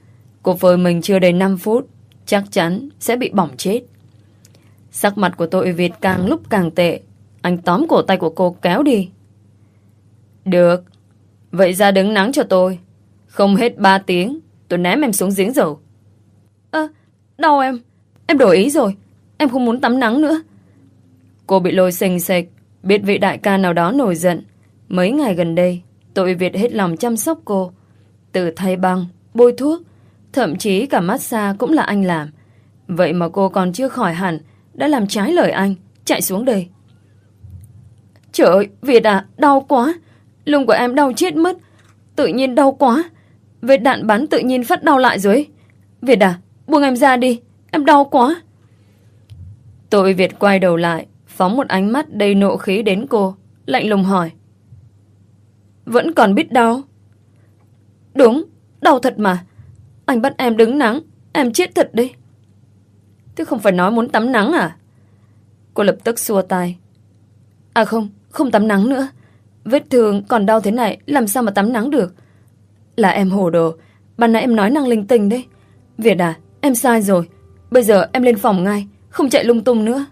A: Cô phơi mình chưa đầy năm phút, chắc chắn sẽ bị bỏng chết. Sắc mặt của Tô Uy Việt càng lúc càng tệ. Anh tóm cổ tay của cô kéo đi. Được, vậy ra đứng nắng cho tôi. Không hết ba tiếng tôi ném em xuống giếng dầu. Ơ, à, đau em. Em đổi ý rồi. Em không muốn tắm nắng nữa. Cô bị lôi xình xệch. Biết vị đại ca nào đó nổi giận. Mấy ngày gần đây Tô Uy Việt hết lòng chăm sóc cô. Từ thay băng, bôi thuốc, thậm chí cả massage cũng là anh làm. Vậy mà cô còn chưa khỏi hẳn đã làm trái lời anh, chạy xuống đây. Trời ơi, Việt à, đau quá. Lưng của em đau chết mất. Tự nhiên đau quá. Vết đạn bắn tự nhiên phát đau lại rồi. Việt à, buông em ra đi. Em đau quá. Tô Uy Việt quay đầu lại, phóng một ánh mắt đầy nộ khí đến cô, lạnh lùng hỏi. Vẫn còn biết đau? Đúng, đau thật mà. Anh bắt em đứng nắng, em chết thật đấy. Thế không phải nói muốn tắm nắng à? Cô lập tức xua tay. À không, không tắm nắng nữa. Vết thương còn đau thế này làm sao mà tắm nắng được. Là em hồ đồ. Ban nãy em nói năng linh tinh đấy. Việt à, em sai rồi. Bây giờ em lên phòng ngay, không chạy lung tung nữa.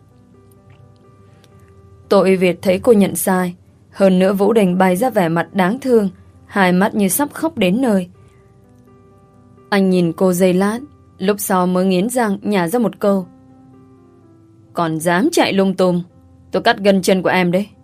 A: Tô Uy Việt thấy cô nhận sai. Hơn nữa Vũ Đình bày ra vẻ mặt đáng thương, hai mắt như sắp khóc đến nơi. Anh nhìn cô giây lát, lúc sau mới nghiến răng nhả ra một câu. Còn dám chạy lung tung, tôi cắt gân chân của em đấy.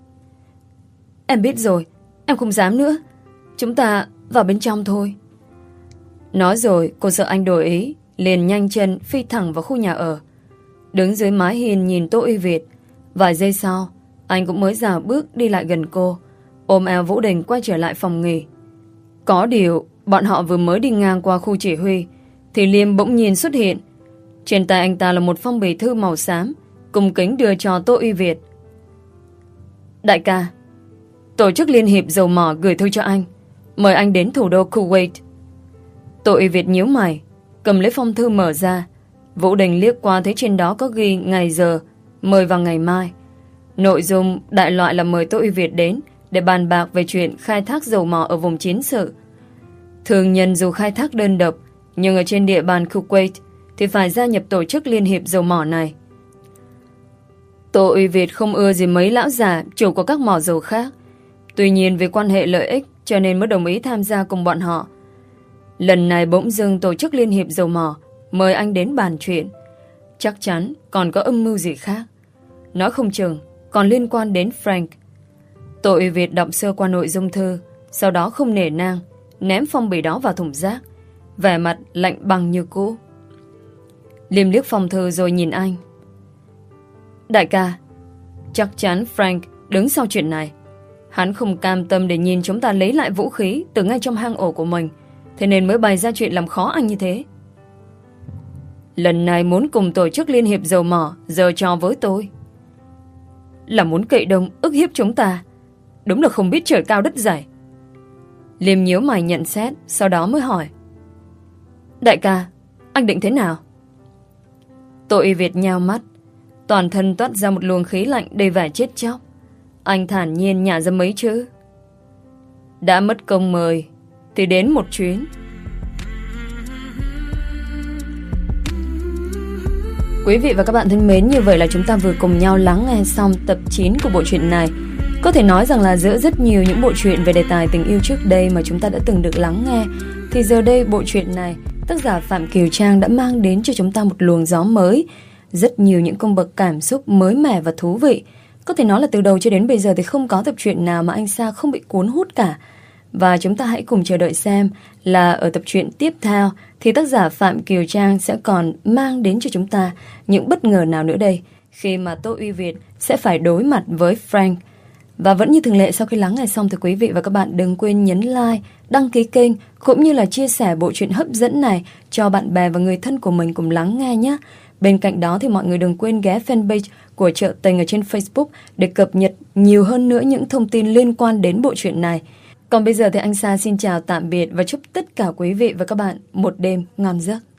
A: Em biết rồi, em không dám nữa. Chúng ta vào bên trong thôi. Nói rồi cô sợ anh đổi ý, liền nhanh chân phi thẳng vào khu nhà ở. Đứng dưới mái hiên nhìn Tô Uy Việt. Vài giây sau, anh cũng mới dào bước đi lại gần cô, ôm eo Vũ Đình quay trở lại phòng nghỉ. Có điều, bọn họ vừa mới đi ngang qua khu chỉ huy thì Liêm bỗng nhiên xuất hiện. Trên tay anh ta là một phong bì thư màu xám, cung kính đưa cho Tô Uy Việt. Đại ca, tổ chức Liên hiệp dầu mỏ gửi thư cho anh, mời anh đến thủ đô Kuwait. Tô Uy Việt nhíu mày, cầm lấy phong thư mở ra. Vũ Đình liếc qua thấy trên đó có ghi ngày giờ, mời vào ngày mai. Nội dung đại loại là mời Tô Uy Việt đến để bàn bạc về chuyện khai thác dầu mỏ ở vùng chiến sự. Thường nhân dù khai thác đơn độc, nhưng ở trên địa bàn Kuwait thì phải gia nhập tổ chức Liên hiệp dầu mỏ này. Tô Uy Việt không ưa gì mấy lão già chủ của các mỏ dầu khác. Tuy nhiên vì quan hệ lợi ích cho nên mới đồng ý tham gia cùng bọn họ. Lần này bỗng dưng tổ chức Liên hiệp dầu mỏ mời anh đến bàn chuyện. Chắc chắn còn có âm mưu gì khác. Nói không chừng còn liên quan đến Frank. Tô Uy Việt đọc sơ qua nội dung thư, sau đó không nể nang ném phong bì đó vào thùng rác, vẻ mặt lạnh băng như cũ. Liêm liếc phong thư rồi nhìn anh. Đại ca, chắc chắn Frank đứng sau chuyện này. Hắn không cam tâm để nhìn chúng ta lấy lại vũ khí từ ngay trong hang ổ của mình, thế nên mới bày ra chuyện làm khó anh như thế. Lần này muốn cùng tổ chức Liên hiệp dầu mỏ giở trò với tôi, là muốn cậy đông ức hiếp chúng ta. Đúng là không biết trời cao đất dày. Liêm nhíu mày nhận xét, sau đó mới hỏi. Đại ca, anh định thế nào? Tô Uy Việt nhao mắt, toàn thân toát ra một luồng khí lạnh đầy vẻ chết chóc. Anh thản nhiên nhả ra mấy chữ. Đã mất công mời thì đến một chuyến. Quý vị và các bạn thân mến, như vậy là chúng ta vừa cùng nhau lắng nghe xong tập chín của bộ truyện này. Có thể nói rằng là giữa rất nhiều những bộ truyện về đề tài tình yêu trước đây mà chúng ta đã từng được lắng nghe, thì giờ đây bộ truyện này, tác giả Phạm Kiều Trang đã mang đến cho chúng ta một luồng gió mới, rất nhiều những cung bậc cảm xúc mới mẻ và thú vị. Có thể nói là từ đầu cho đến bây giờ thì không có tập truyện nào mà anh Sa không bị cuốn hút cả. Và chúng ta hãy cùng chờ đợi xem là ở tập truyện tiếp theo thì tác giả Phạm Kiều Trang sẽ còn mang đến cho chúng ta những bất ngờ nào nữa đây, khi mà Tô Uy Việt sẽ phải đối mặt với Frank. Và vẫn như thường lệ, sau khi lắng nghe xong thì quý vị và các bạn đừng quên nhấn like, đăng ký kênh cũng như là chia sẻ bộ truyện hấp dẫn này cho bạn bè và người thân của mình cùng lắng nghe nhé. Bên cạnh đó thì mọi người đừng quên ghé fanpage của Chợ Tình ở trên Facebook để cập nhật nhiều hơn nữa những thông tin liên quan đến bộ truyện này. Còn bây giờ thì anh Sa xin chào tạm biệt và chúc tất cả quý vị và các bạn một đêm ngon giấc.